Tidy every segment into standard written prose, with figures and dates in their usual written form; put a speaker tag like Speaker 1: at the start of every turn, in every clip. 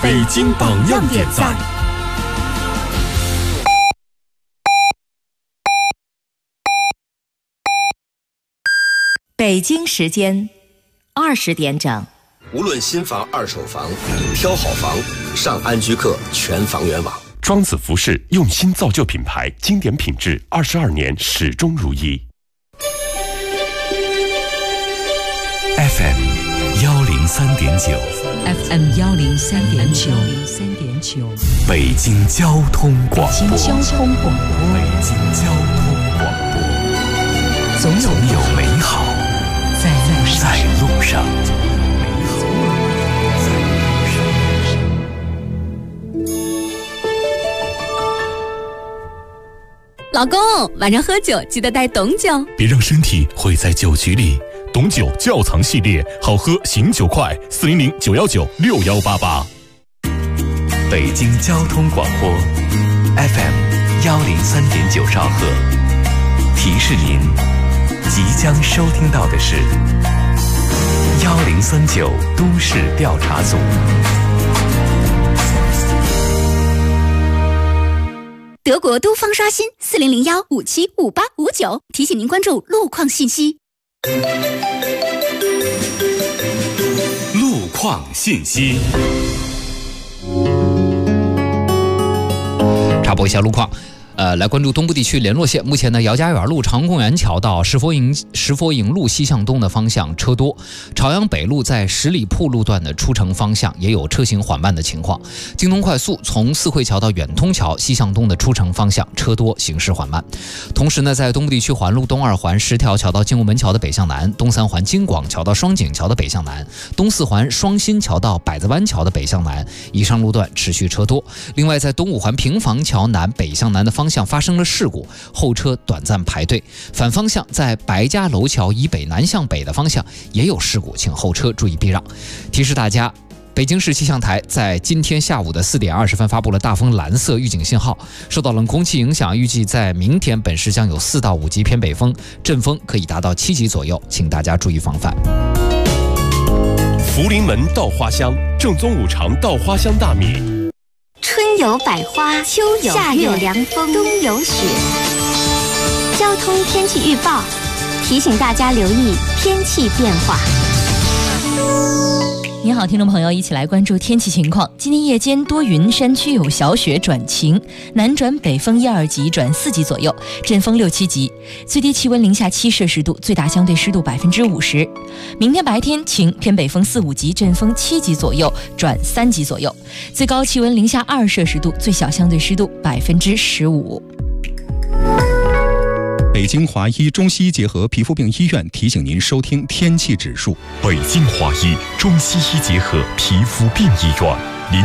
Speaker 1: 北京榜样点赞。
Speaker 2: 北京时间20点整。
Speaker 3: 无论新房、二手房，挑好房，上安居客全房源网。
Speaker 1: 庄子服饰用心造就品牌，经典品质，22年始终如一。
Speaker 4: FM 103.9
Speaker 5: FM 103.9
Speaker 4: 北京交通广播。
Speaker 5: 北京交通广播。
Speaker 4: 北京交通广播。总有美好在路上。
Speaker 6: 老公，晚上喝酒记得带董酒，
Speaker 7: 别让身体毁在酒局里。董酒窖藏系列，好喝醒酒快，400-919-6188。
Speaker 4: 北京交通广播 FM 103.9兆赫，提示您即将收听到的是1039都市调查组。
Speaker 6: 德国都方刷新40015755859，提醒您关注路况信息。
Speaker 4: 路况信息，
Speaker 8: 插播一下路况。来关注东部地区联络线。目前呢，姚家园路长公园桥到石佛营路西向东的方向车多，朝阳北路在十里铺路段的出城方向也有车行缓慢的情况。京东快速从四惠桥到远通桥西向东的出城方向车多，行驶缓慢。同时呢，在东部地区环路东二环10条桥到金屋门桥的北向南，东三环京广桥到双井桥的北向南，东四环双新桥到百子湾桥的北向南，以上路段持续车多。另外，在东五环平房桥南北向南的方向发生了事故，后车短暂排队。反方向在白家楼桥以北南向北的方向也有事故，请后车注意避让。提示大家，北京市气象台在今天下午的4点20分发布了大风蓝色预警信号，受到冷空气影响，预计在明天本市将有4到5级偏北风，阵风可以达到7级左右，请大家注意防范。
Speaker 1: 福临门稻花香，正宗5常稻花香大米。
Speaker 6: 春有百花，秋有夏有凉风，冬有雪。交通天气预报提醒大家留意天气变化。
Speaker 5: 您好，听众朋友，一起来关注天气情况。今天夜间多云，山区有小雪转晴，南转北风1、2级转4级左右，阵风6、7级，最低气温零下7摄氏度，最大相对湿度50%。明天白天晴，偏北风4、5级，阵风7级左右转3级左右，最高气温零下2摄氏度，最小相对湿度15%。
Speaker 9: 北京华医中西医结合皮肤病医院提醒您收听天气指数。
Speaker 1: 北京华医中西医结合皮肤病医院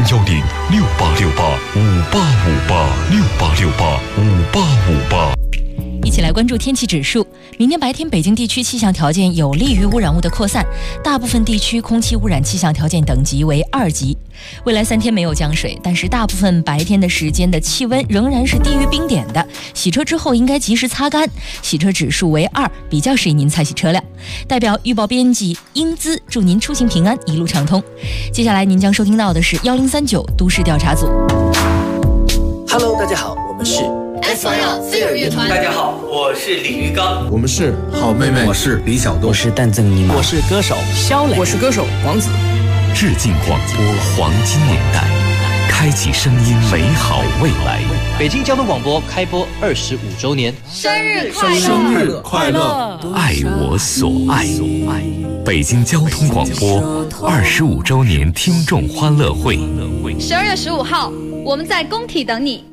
Speaker 1: ，010-6868-5858，6868-5858。
Speaker 5: 一起来关注天气指数。明天白天北京地区气象条件有利于污染物的扩散，大部分地区空气污染气象条件等级为2级。未来3天没有降水，但是大部分白天的时间的气温仍然是低于冰点的，洗车之后应该及时擦干，洗车指数为2，比较适宜您擦洗车辆。代表预报编辑英姿祝您出行平安，一路畅通。接下来您将收听到的是1039都市调查组。
Speaker 3: Hello， 大家好，我们是
Speaker 10: SYL 飞儿乐团。
Speaker 11: 大家好，我是李玉刚。
Speaker 12: 我们是好妹妹。
Speaker 13: 我是李小璐。
Speaker 14: 我是蛋赠尼玛。
Speaker 15: 我是歌手肖磊。
Speaker 16: 我是歌手王子。
Speaker 4: 致敬广播黄金年代，开启声音美好未来。
Speaker 17: 北京交通广播开播25周年，
Speaker 10: 生日快乐！
Speaker 12: 生日快乐！
Speaker 4: 爱我所爱。北京交通广播25周年听众欢乐会
Speaker 10: ，12月15号，我们在工体等你。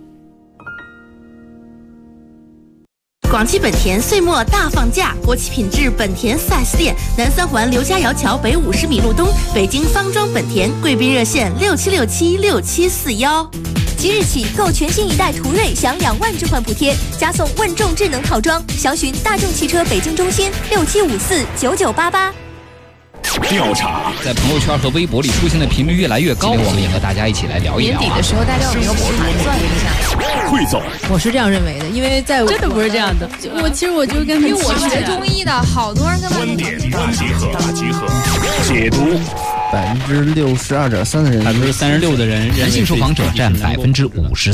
Speaker 18: 广汽本田岁末大放价，国企品质本田 4S 店，南三环刘家窑桥北50米路东，北京方庄本田，贵宾热线67676741。
Speaker 19: 即日起购全新一代途锐享2万置换补贴，加送问众智能套装，详询大众汽车北京中心67549988。
Speaker 8: 调查在朋友圈和微博里出现的频率越来越高，我们也和大家一起来聊一聊。
Speaker 20: 年底的时候，大家有没有盘算一下？
Speaker 1: 汇总，
Speaker 20: 我是这样认为的，因为在
Speaker 21: 真的不是这样的。
Speaker 20: 其实我就跟
Speaker 21: 因为我学中医的，好多人跟
Speaker 1: 观点大集合，解读
Speaker 13: 62.3%的人
Speaker 14: ，36%的人
Speaker 8: 男性受访者占53.1%。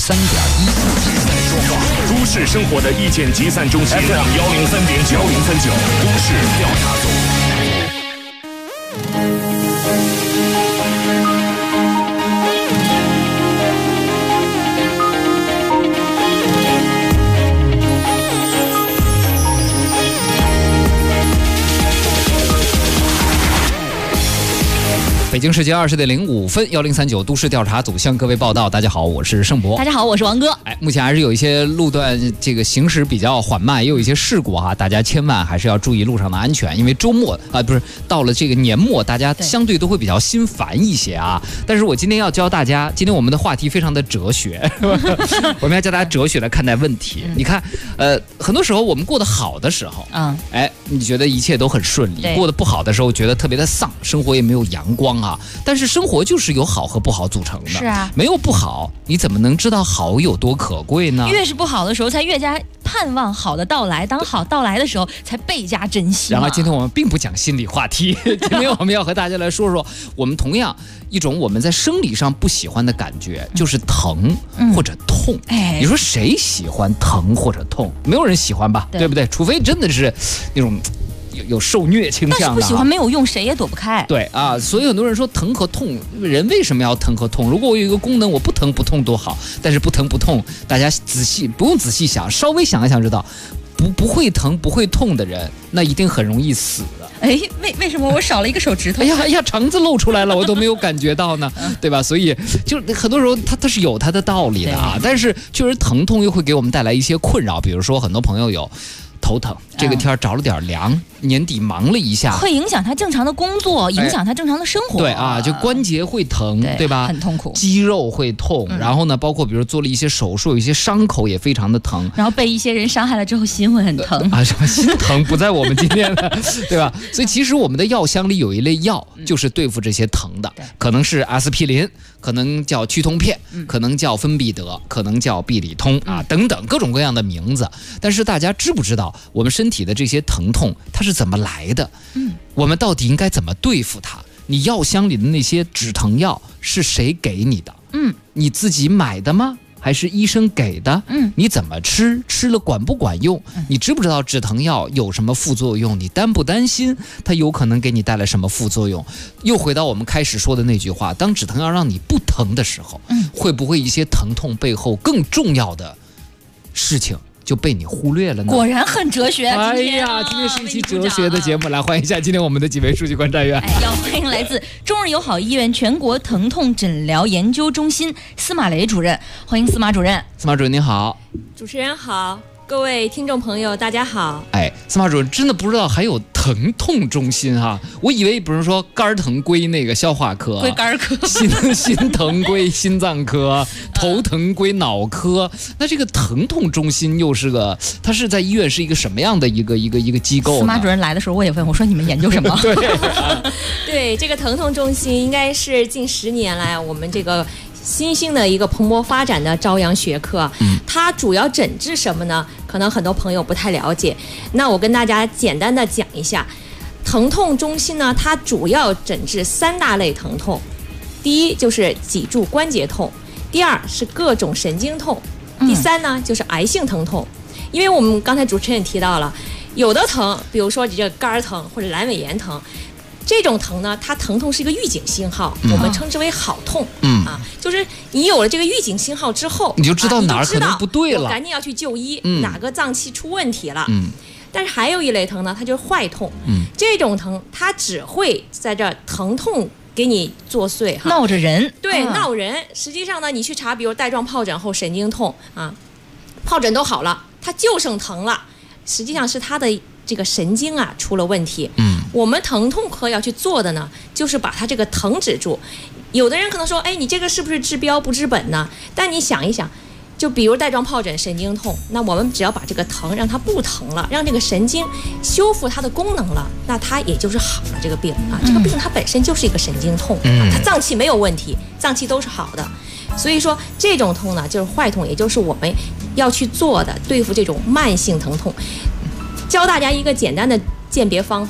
Speaker 7: 都市生活的意见集散中心 FM 103.9，都市调查组。
Speaker 8: 北京时间20点05分，1039都市调查组向各位报道。大家好，我是盛博。
Speaker 5: 大家好，我是王哥。
Speaker 8: 目前还是有一些路段这个行驶比较缓慢，也有一些事故大家千万还是要注意路上的安全，因为周末不是到了这个年末，大家相对都会比较心烦一些啊。但是我今天要教大家，今天我们的话题非常的哲学，我们要教大家哲学来看待问题。你看，很多时候我们过得好的时候，你觉得一切都很顺利；过得不好的时候，觉得特别的丧，生活也没有阳光。但是生活就是由好和不好组成的，
Speaker 5: 是啊，
Speaker 8: 没有不好，你怎么能知道好有多可贵呢？
Speaker 5: 越是不好的时候，才越加盼望好的到来；当好到来的时候，才倍加珍惜。
Speaker 8: 然后今天我们并不讲心理话题，今天我们要和大家来说说，我们同样一种我们在生理上不喜欢的感觉，就是疼或者痛。你说谁喜欢疼或者痛？没有人喜欢吧，对不对？除非真的是那种有受虐倾向的，
Speaker 5: 但是不喜欢没有用，谁也躲不开。
Speaker 8: 对啊，所以很多人说疼和痛，人为什么要疼和痛？如果我有一个功能，我不疼不痛多好。但是不疼不痛，大家不用仔细想，稍微想一想知道，不会疼不会痛的人，那一定很容易死的。
Speaker 5: 为什么我少了一个手指头？
Speaker 8: 哎呀，肠子露出来了，我都没有感觉到呢，对吧？所以就很多时候它是有它的道理的啊，但是确实疼痛又会给我们带来一些困扰，比如说很多朋友有头疼，这个天着了点凉，年底忙了一下，
Speaker 5: 会影响他正常的工作，影响他正常的生活。
Speaker 8: 对啊，就关节会疼，对吧？
Speaker 5: 很痛苦。
Speaker 8: 肌肉会痛，然后呢，包括比如做了一些手术，有一些伤口也非常的疼。
Speaker 5: 然后被一些人伤害了之后，心会很疼
Speaker 8: 什么心疼不在我们今天的，对吧？所以其实我们的药箱里有一类药，就是对付这些疼的，可能是阿司匹林，可能叫去痛片，可能叫芬必得，可能叫必理通等等各种各样的名字。但是大家知不知道？我们身体的这些疼痛它是怎么来的？我们到底应该怎么对付它？你药箱里的那些止疼药是谁给你的？你自己买的吗？还是医生给的？你怎么吃？吃了管不管用？你知不知道止疼药有什么副作用？你担不担心它有可能给你带来什么副作用？又回到我们开始说的那句话，当止疼药让你不疼的时候，会不会一些疼痛背后更重要的事情就被你忽略了呢？
Speaker 5: 果然很哲学。
Speaker 8: 哎呀，今天是一期哲学的节目，来欢迎一下今天我们的几位数据观察员。
Speaker 5: 要欢迎来自中日友好医院全国疼痛诊疗研究中心司马雷主任，欢迎司马主任。
Speaker 8: 司马主任您好。
Speaker 15: 主持人好，各位听众朋友大家好。
Speaker 8: 司马主任真的不知道还有疼痛中心我以为比如说肝疼归那个消化科，
Speaker 5: 归肝科，
Speaker 8: 心疼归心脏科，头疼归脑科。那这个疼痛中心又是它是在医院是一个什么样的一个机构呢？
Speaker 5: 司马主任来的时候我也问，我说你们研究什么？
Speaker 15: 对，这个疼痛中心应该是近10年来我们这个新兴的一个蓬勃发展的朝阳学科，它主要诊治什么呢？可能很多朋友不太了解，那我跟大家简单的讲一下。疼痛中心呢，它主要诊治3大类疼痛，第一就是脊柱关节痛，第二是各种神经痛，第三呢就是癌性疼痛。因为我们刚才主持人也提到了，有的疼，比如说你这个肝疼或者阑尾炎疼，这种疼呢，它疼痛是一个预警信号，我们称之为好痛。就是你有了这个预警信号之后，
Speaker 8: 你就知道哪儿可能不对了，
Speaker 15: 我赶紧要去就医，哪个脏器出问题了。但是还有一类疼呢，它就是坏痛。这种疼它只会在这疼痛给你作祟
Speaker 5: 闹着人。
Speaker 15: 对，闹人。实际上呢，你去查，比如带状疱疹后神经痛疱疹都好了，它就剩疼了，实际上是它的这个神经出了问题。我们疼痛科要去做的呢，就是把它这个疼止住。有的人可能说，你这个是不是治标不治本呢？但你想一想，就比如带状疱疹神经痛，那我们只要把这个疼让它不疼了，让这个神经修复它的功能了，那它也就是好了这个病这个病它本身就是一个神经痛它脏器没有问题，脏器都是好的。所以说这种痛呢，就是坏痛，也就是我们要去做的对付这种慢性疼痛。教大家一个简单的鉴别方法，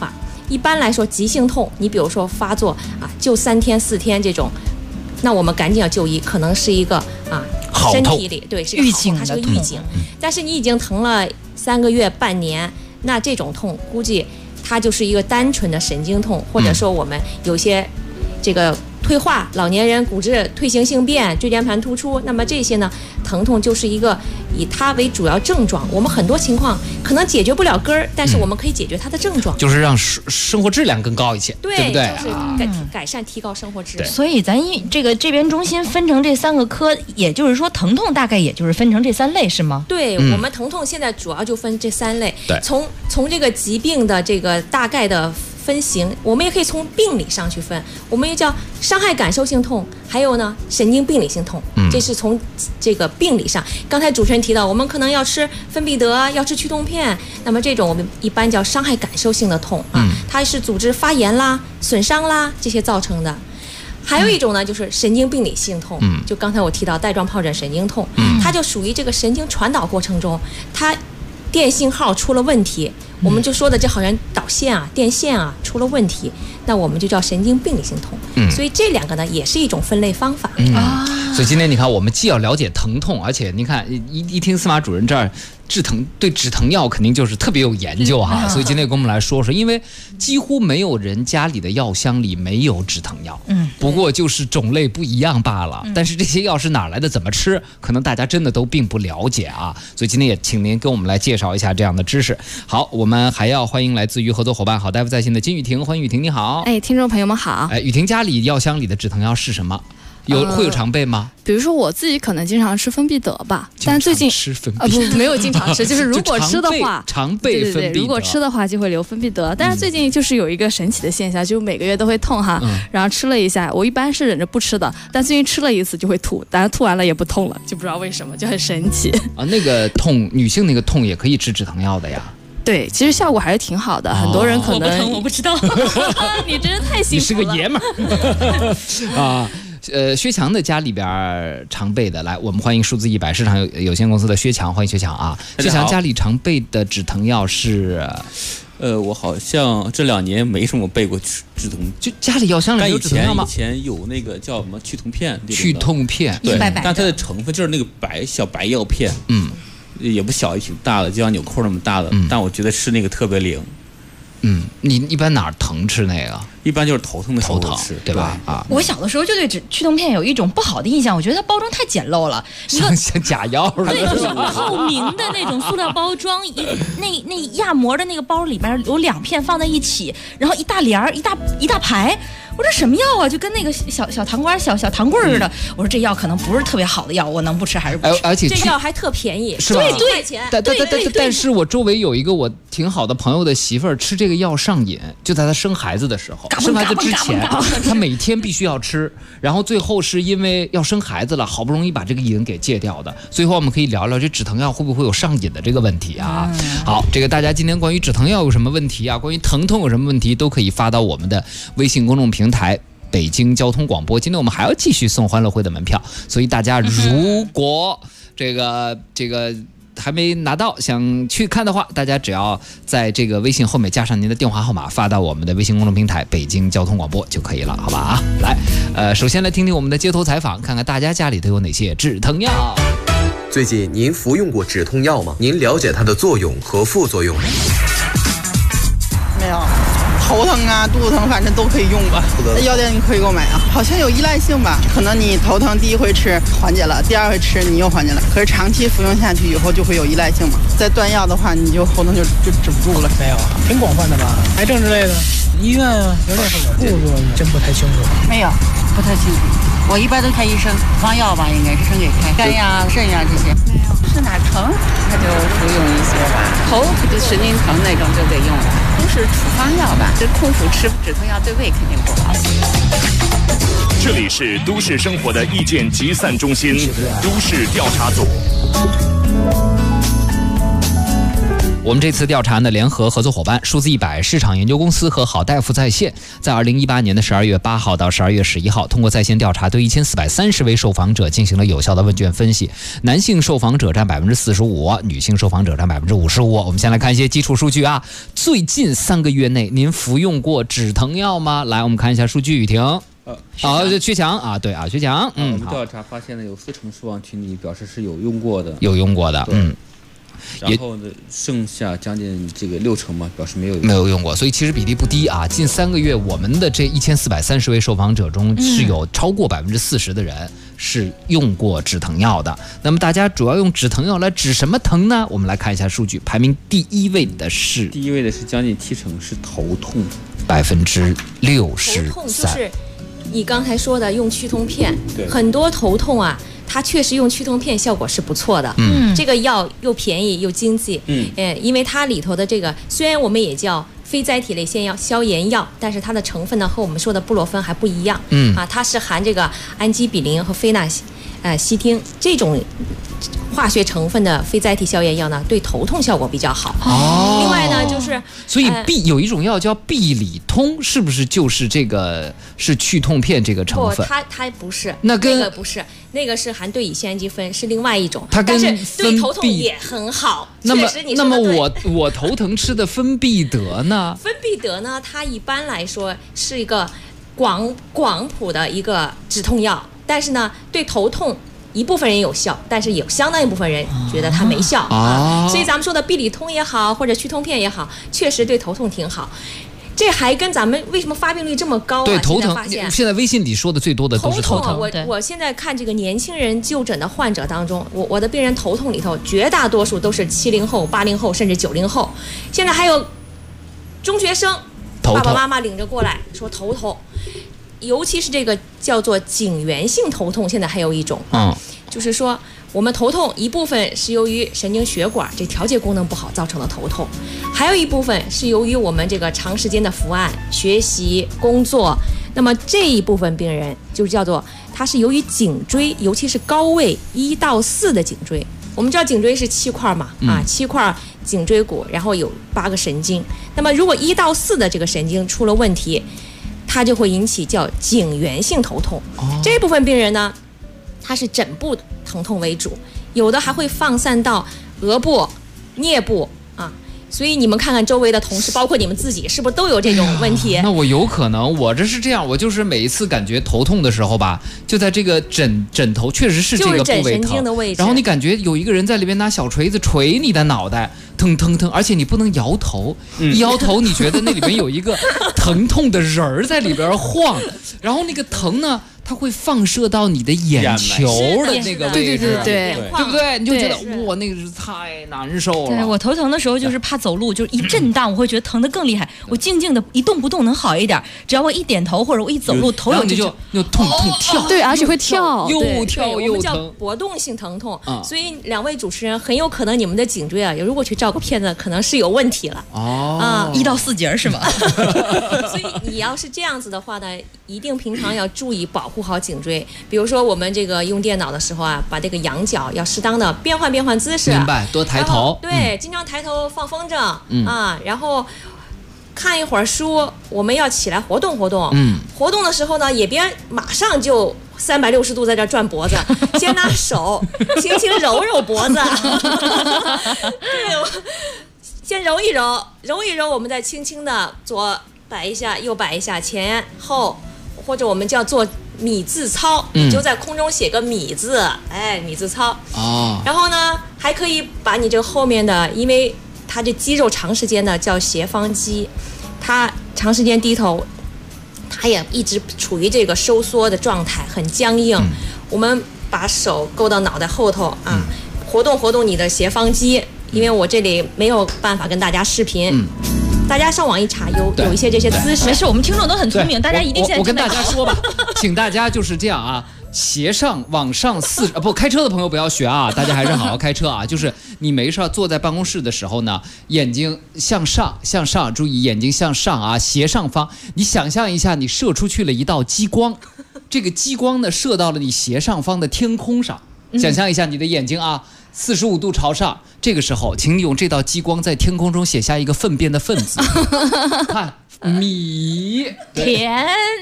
Speaker 15: 一般来说急性痛，你比如说发作就3天4天这种，那我们赶紧要就医，可能是一个身体里对是
Speaker 5: 预警的，
Speaker 15: 它是个预警。但是你已经疼了3个月半年，那这种痛估计它就是一个单纯的神经痛，或者说我们有些这个退化，老年人骨质退行性变、椎间盘突出，那么这些呢疼痛就是一个以它为主要症状。我们很多情况可能解决不了根儿，但是我们可以解决它的症状，
Speaker 8: 就是让生活质量更高一些，对不对？
Speaker 15: 就是改善提高生活质量。
Speaker 5: 所以咱这边中心分成这3个科，也就是说疼痛大概也就是分成这3类是吗？
Speaker 15: 对，我们疼痛现在主要就分这3类。对，从这个疾病的这个大概的分型，我们也可以从病理上去分，我们也叫伤害感受性痛，还有呢神经病理性痛，这是从这个病理上。刚才主持人提到，我们可能要吃芬必得，要吃去痛片，那么这种我们一般叫伤害感受性的痛它是组织发炎啦、损伤啦这些造成的。还有一种呢，就是神经病理性痛，就刚才我提到带状疱疹神经痛，它就属于这个神经传导过程中，它电信号出了问题，我们就说的这好像导线电线出了问题，那我们就叫神经病理性痛。所以这2个呢也是一种分类方法。
Speaker 8: 所以今天你看，我们既要了解疼痛，而且你看一听司马主任这儿对止疼药肯定就是特别有研究哈，所以今天跟我们来说说，因为几乎没有人家里的药箱里没有止疼药，不过就是种类不一样罢了。但是这些药是哪来的，怎么吃，可能大家真的都并不了解啊。所以今天也请您跟我们来介绍一下这样的知识。好，我们还要欢迎来自于合作伙伴好大夫在线的金雨婷，欢迎雨婷，你好。
Speaker 13: 听众朋友们好。
Speaker 8: 雨婷家里药箱里的止疼药是什么？会有常备吗？
Speaker 13: 比如说我自己可能经常吃芬必得吧，但最近
Speaker 8: 吃芬必
Speaker 13: 没有经常吃，就是如果吃的话，
Speaker 8: 常备芬必得，
Speaker 13: 如果吃的话就会留芬必得。但是最近就是有一个神奇的现象，就每个月都会痛哈，然后吃了一下，我一般是忍着不吃的，但最近吃了一次就会吐，但是吐完了也不痛了，就不知道为什么，就很神奇
Speaker 8: 那个痛，女性那个痛也可以吃止疼药的呀。
Speaker 13: 对，其实效果还是挺好的，很多人可能
Speaker 5: 我不知道
Speaker 13: 你真是太幸福了，
Speaker 8: 你是个爷们儿薛强的家里边常备的，来，我们欢迎数字100市场有限公司的薛强，欢迎薛强啊！薛强家里常备的止疼药是，
Speaker 14: 我好像这2年没什么备过止疼，
Speaker 8: 就家里药箱里有止疼药吗？
Speaker 14: 以前有那个叫什么去痛片，
Speaker 8: 去痛片，
Speaker 14: 对，但它的成分就是那个小白药片，也不小，也挺大的，就像纽扣那么大的，但我觉得吃那个特别灵。
Speaker 8: 你一般哪儿疼吃那个？
Speaker 14: 一般就是头疼的时候吃，
Speaker 8: 对吧？
Speaker 5: 我小的时候就对去痛片有一种不好的印象，我觉得它包装太简陋了，
Speaker 8: 像假药似的，
Speaker 5: 对，就是透明的那种塑料包装，那压膜的那个包里边有2片放在一起，然后一大帘儿一大排。我说什么药啊？就跟那个小糖瓜、小糖棍似的。我说这药可能不是特别好的药，我能不吃还是不吃？
Speaker 8: 而且
Speaker 15: 这药还特便宜，
Speaker 8: 是吧
Speaker 15: ？1块钱。
Speaker 8: 但是我周围有一个我挺好的朋友的媳妇儿吃这个药上瘾，就在她生孩子的时候，生孩子之前，她每天必须要吃，然后最后是因为要生孩子了，好不容易把这个瘾给戒掉的。最后我们可以聊聊这止疼药会不会有上瘾的这个问题啊？好，这个大家今天关于止疼药有什么问题啊？关于疼痛有什么问题，都可以发到我们的微信公众平台北京交通广播。今天我们还要继续送欢乐会的门票，所以大家如果这个还没拿到想去看的话，大家只要在这个微信后面加上您的电话号码，发到我们的微信公众平台北京交通广播就可以了，好吧？来，首先来听听我们的街头采访，看看大家家里都有哪些止疼药。
Speaker 3: 最近您服用过止痛药吗？您了解它的作用和副作用吗？
Speaker 16: 没有。头疼啊，肚子疼，反正都可以用吧。药店你可以购买啊，好像有依赖性吧？可能你头疼第一回吃缓解了，第2回吃你又缓解了，可是长期服用下去以后就会有依赖性嘛。再断药的话，你就头疼就止不住了。
Speaker 11: 没有，挺广泛的吧？癌症之类的，医院有点副作用，真不太清楚。
Speaker 2: 没有，不太清楚。我一般都看医生，方药吧，应该是生给开，肝呀、肾呀这些。没有，是哪疼他就服用一些吧。头就神经疼那种就得用了，都是处方药吧。这空腹吃止疼药对胃肯定不好。
Speaker 21: 这里是都市生活的意见集散中心，都市调查组。
Speaker 8: 我们这次调查呢，联合合作伙伴数字100市场研究公司和好大夫在线，在2018年的12月8号到12月11号，通过在线调查，对1430位受访者进行了有效的问卷分析。男性受访者占45%，女性受访者占55%。我们先来看一些基础数据啊。最近3个月内，您服用过止疼药吗？来，我们看一下数据，雨婷。薛强啊，对啊，薛强。
Speaker 14: 我们调查发现呢，有40%受访群体表示是有用过的，然后呢，剩下将近这个60%嘛，表示没有
Speaker 8: 用过，所以其实比例不低啊。近3个月，我们的这1430位受访者中，是有超过40%的人是用过止疼药的。那么大家主要用止疼药来止什么疼呢？我们来看一下数据，排名第一位的是
Speaker 14: 将近70%是头痛
Speaker 8: ，63%。
Speaker 15: 头痛就是你刚才说的用去痛片，很多头痛啊。它确实用去痛片效果是不错的，这个药又便宜又经济，因为它里头的这个虽然我们也叫非甾体类消炎药，但是它的成分呢和我们说的布洛芬还不一样，它是含这个氨基比林和非那西汀这种化学成分的非甾体消炎药呢，对头痛效果比较好。另外呢，就是
Speaker 8: 所以有一种药叫必理通，是不是就是这个是去痛片这个成分？
Speaker 15: 不，它不是，
Speaker 8: 那
Speaker 15: 个不是，那个是含对乙酰氨基酚，是另外一种，但是对头痛也很好。
Speaker 8: 那么我头疼吃的芬必得呢？
Speaker 15: 芬必得呢，它一般来说是一个广谱的一个止痛药，但是呢，对头痛一部分人有效，但是有相当一部分人觉得它没效所以咱们说的必理通也好，或者去痛片也好，确实对头痛挺好。这还跟咱们为什么发病率这么高
Speaker 8: 对头疼，现在微信里说的最多的都是头疼。
Speaker 15: 我现在看这个年轻人就诊的患者当中，我的病人头痛里头绝大多数都是70后、80后甚至90后，现在还有中学生爸爸妈妈领着过来说头痛。尤其是这个叫做颈源性头痛，现在还有一种，就是说我们头痛一部分是由于神经血管这调节功能不好造成的头痛，还有一部分是由于我们这个长时间的伏案、学习、工作，那么这一部分病人就叫做它是由于颈椎，尤其是高位1到4的颈椎。我们知道颈椎是7块嘛，7块颈椎骨，然后有8个神经。那么如果1到4的这个神经出了问题，它就会引起叫颈源性头痛。这部分病人呢，它是枕部疼痛为主，有的还会放散到额部、颞部啊。所以你们看看周围的同事，包括你们自己，是不是都有这种问题？
Speaker 8: 那我有可能，我这是这样，我就是每一次感觉头痛的时候吧，就在这个枕头，确实是这个部位疼，然后你感觉有一个人在里边拿小锤子锤你的脑袋，疼疼疼，而且你不能摇头，一摇头你觉得那里边有一个疼痛的人儿在里边晃，然后那个疼呢，它会放射到你的眼球的那个位置，
Speaker 15: 对
Speaker 8: 不对？你就觉得哇，那个是太难受了。
Speaker 5: 对，我头疼的时候就是怕走路，就是一震荡，我会觉得疼得更厉害。我静静的一动不动能好一点，只要我一点头或者我一走路，头有
Speaker 8: 就痛跳，
Speaker 13: 对，而且会跳，
Speaker 8: 又跳又疼。
Speaker 15: 我们叫搏动性疼痛。所以2位主持人很有可能你们的颈椎啊，如果去照个片子，可能是有问题了。
Speaker 5: 1到4节是吗？
Speaker 15: 所以你要是这样子的话呢，一定平常要注意保护好颈椎。比如说我们这个用电脑的时候啊，把这个仰角要适当的变换姿势，
Speaker 8: 明白，多抬头，
Speaker 15: 对，经常抬头放风筝然后看一会儿书，我们要起来活动活动。活动的时候呢，也别马上就360度在这转脖子，先拿手轻轻揉揉脖子，对，先揉一揉，我们再轻轻的左摆一下，右摆一下，前后，或者我们叫做米字操，你就在空中写个米字，米字操。然后呢，还可以把你这个后面的，因为它这肌肉长时间的叫斜方肌，它长时间低头，它也一直处于这个收缩的状态，很僵硬。我们把手勾到脑袋后头活动你的斜方肌，因为我这里没有办法跟大家视频。大家上网一查，有一些这些姿势。
Speaker 5: 没事，我们听众都很聪明，大家一定现在
Speaker 8: 我跟大家说吧，请大家就是这样啊，斜上往上不，开车的朋友不要学啊，大家还是好好开车啊。就是你没事坐在办公室的时候呢，眼睛向上，注意眼睛向上啊，斜上方。你想象一下，你射出去了一道激光，这个激光呢射到了你斜上方的天空上。 想象一下你的眼睛啊，45度朝上，这个时候，请你用这道激光在天空中写下一个粪便的粪字，看。米
Speaker 5: 田，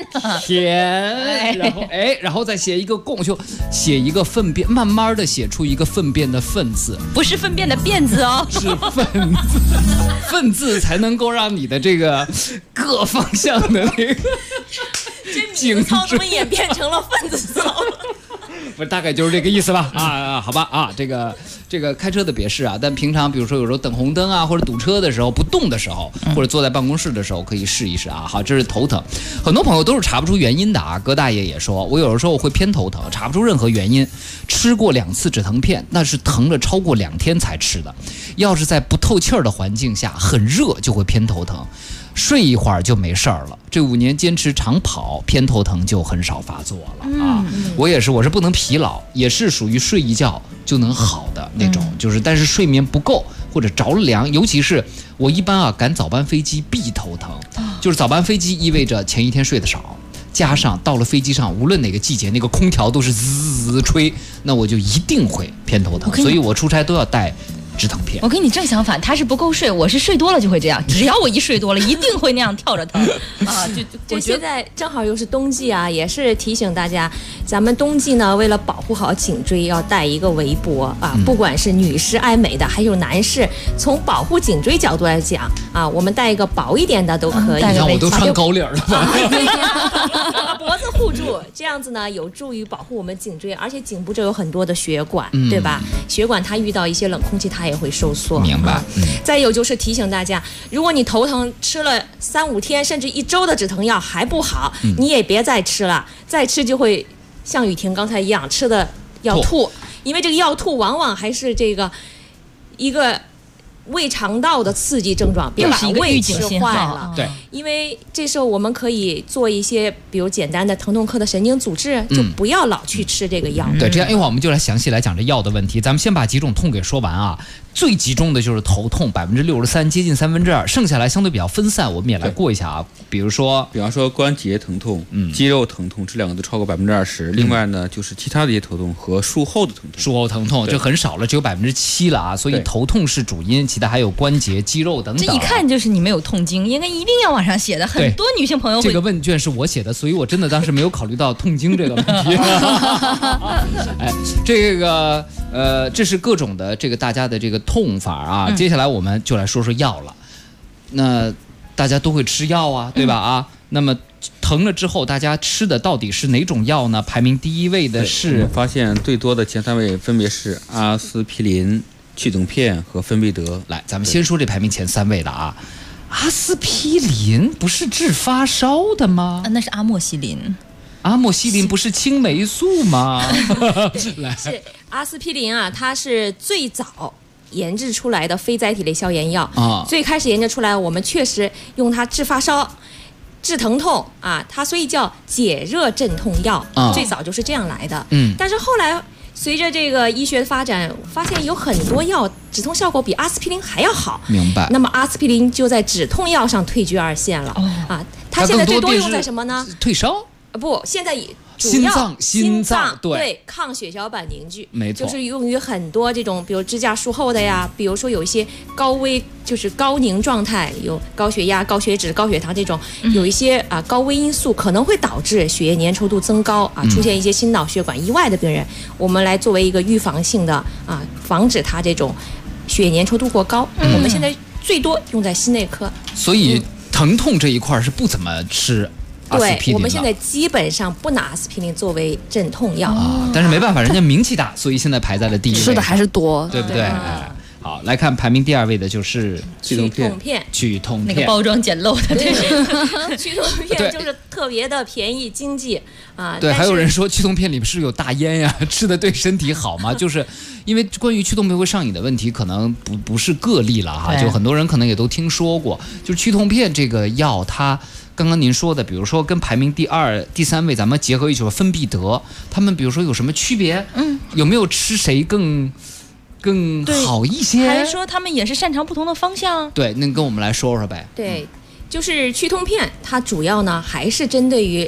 Speaker 8: 然后再写一个共，就写一个粪便，慢慢的写出一个粪便的粪字，
Speaker 5: 不是粪便的便字哦，
Speaker 8: 是粪字，粪字才能够让你的这个各方向的那个
Speaker 15: 这米字操怎么演变成了粪字操？
Speaker 8: 不是，大概就是这个意思吧？好吧啊，这个开车的别试啊，但平常比如说有时候等红灯啊，或者堵车的时候不动的时候，或者坐在办公室的时候，可以试一试啊。好，这是头疼，很多朋友都是查不出原因的啊。葛大爷也说，我有的时候会偏头疼，查不出任何原因，吃过2次止疼片，那是疼了超过2天才吃的。要是在不透气儿的环境下，很热就会偏头疼。睡一会儿就没事儿了。这5年坚持长跑，偏头疼就很少发作了啊。我也是，我是不能疲劳，也是属于睡一觉就能好的那种，就是但是睡眠不够或者着了凉，尤其是我一般啊赶早班飞机必头疼，就是早班飞机意味着前一天睡得少，加上到了飞机上无论哪个季节那个空调都是滋吹，那我就一定会偏头疼，所以我出差都要带止疼片。
Speaker 5: 我跟你正相反，他是不够睡，我是睡多了就会这样。只要我一睡多了，一定会那样跳着疼啊！
Speaker 15: 这现在正好又是冬季啊，也是提醒大家，咱们冬季呢，为了保护好颈椎，要带一个围脖啊。不管是女士爱美的，还有男士，从保护颈椎角度来讲啊，我们带一个薄一点的都可以。
Speaker 8: 你看我都穿高领了吧？
Speaker 15: 把脖子护住，这样子呢，有助于保护我们颈椎，而且颈部这有很多的血管，对吧？血管它遇到一些冷空气，它也会收缩。
Speaker 8: 明白。
Speaker 15: 再有就是提醒大家，如果你头疼吃了3、5天甚至1周的止疼药还不好，你也别再吃了，再吃就会像雨婷刚才一样吃的要吐，因为这个药吐往往还是这个一个胃肠道的刺激症状，别把胃吃坏了。
Speaker 8: 对，
Speaker 15: 因为这时候我们可以做一些，比如简单的疼痛科的神经阻滞，就不要老去吃这个药。
Speaker 8: 对，这样一会儿我们就来详细来讲这药的问题。咱们先把几种痛给说完啊。最集中的就是头痛，63%，接近2/3，剩下来相对比较分散，我们也来过一下啊。比方说关节疼痛、肌肉疼痛，这2个都超过20%。另外呢，就是其他的一些头痛和术后的疼痛，术后疼痛就很少了，只有7%了啊。所以头痛是主因，其他还有关节、肌肉等等。
Speaker 5: 这一看就是你没有痛经，应该一定要往上写的。很多女性朋友会。
Speaker 8: 这个问卷是我写的，所以我真的当时没有考虑到痛经这个问题。哎，这个这是各种的这个大家的这个痛法啊。接下来我们就来说说药了。那大家都会吃药啊，对吧？啊，那么疼了之后，大家吃的到底是哪种药呢？排名第1位的是，我们
Speaker 14: 发现最多的前3位分别是阿司匹林、去痛片和芬必得。
Speaker 8: 来，咱们先说这排名前3位的啊。阿司匹林不是治发烧的吗？
Speaker 5: 那是阿莫西林。
Speaker 8: 阿莫西林不是青霉素吗？
Speaker 15: 是阿司匹林啊，它是最早研制出来的非甾体类消炎药啊。最开始研制出来，我们确实用它治发烧、治疼痛啊，它所以叫解热镇痛药啊。最早就是这样来的。但是后来随着这个医学的发展，发现有很多药止痛效果比阿司匹林还要好。
Speaker 8: 明白。
Speaker 15: 那么阿司匹林就在止痛药上退居2线了啊。它现在最多用在什么呢？
Speaker 8: 退烧。
Speaker 15: 不，现在心脏对抗血小板凝聚，
Speaker 8: 没错，
Speaker 15: 就是用于很多这种，比如支架术后的呀，比如说有一些高危，就是高凝状态，有高血压、高血脂、高血糖这种，有一些高危因素可能会导致血液粘稠度增高啊，出现一些心脑血管意外的病人，我们来作为一个预防性的啊，防止它这种血液粘稠度过高。我们现在最多用在心内科，
Speaker 8: 所以疼痛这一块是不怎么吃。
Speaker 15: 对，我们现在基本上不拿阿司匹林作为镇痛药
Speaker 8: 但是没办法，人家名气大，所以现在排在了第1位。
Speaker 13: 吃的还是多，
Speaker 8: 对不对？好，来看排名第2位的就是
Speaker 15: 去痛片，
Speaker 8: 去痛片
Speaker 5: 那个包装简陋的，
Speaker 15: 去痛片就是特别的便宜经济啊。
Speaker 8: 对，还有人说去痛片里面是有大烟呀，吃的对身体好吗？就是因为关于去痛片会上瘾的问题，可能不是个例了哈，就很多人可能也都听说过，就是去痛片这个药它。刚刚您说的，比如说跟排名第2、第3位，咱们结合一起，芬必得，他们比如说有什么区别？有没有吃谁更好一些？
Speaker 5: 还是说他们也是擅长不同的方向？
Speaker 8: 对，那跟我们来说说呗。
Speaker 15: 对，就是去痛片，它主要呢还是针对于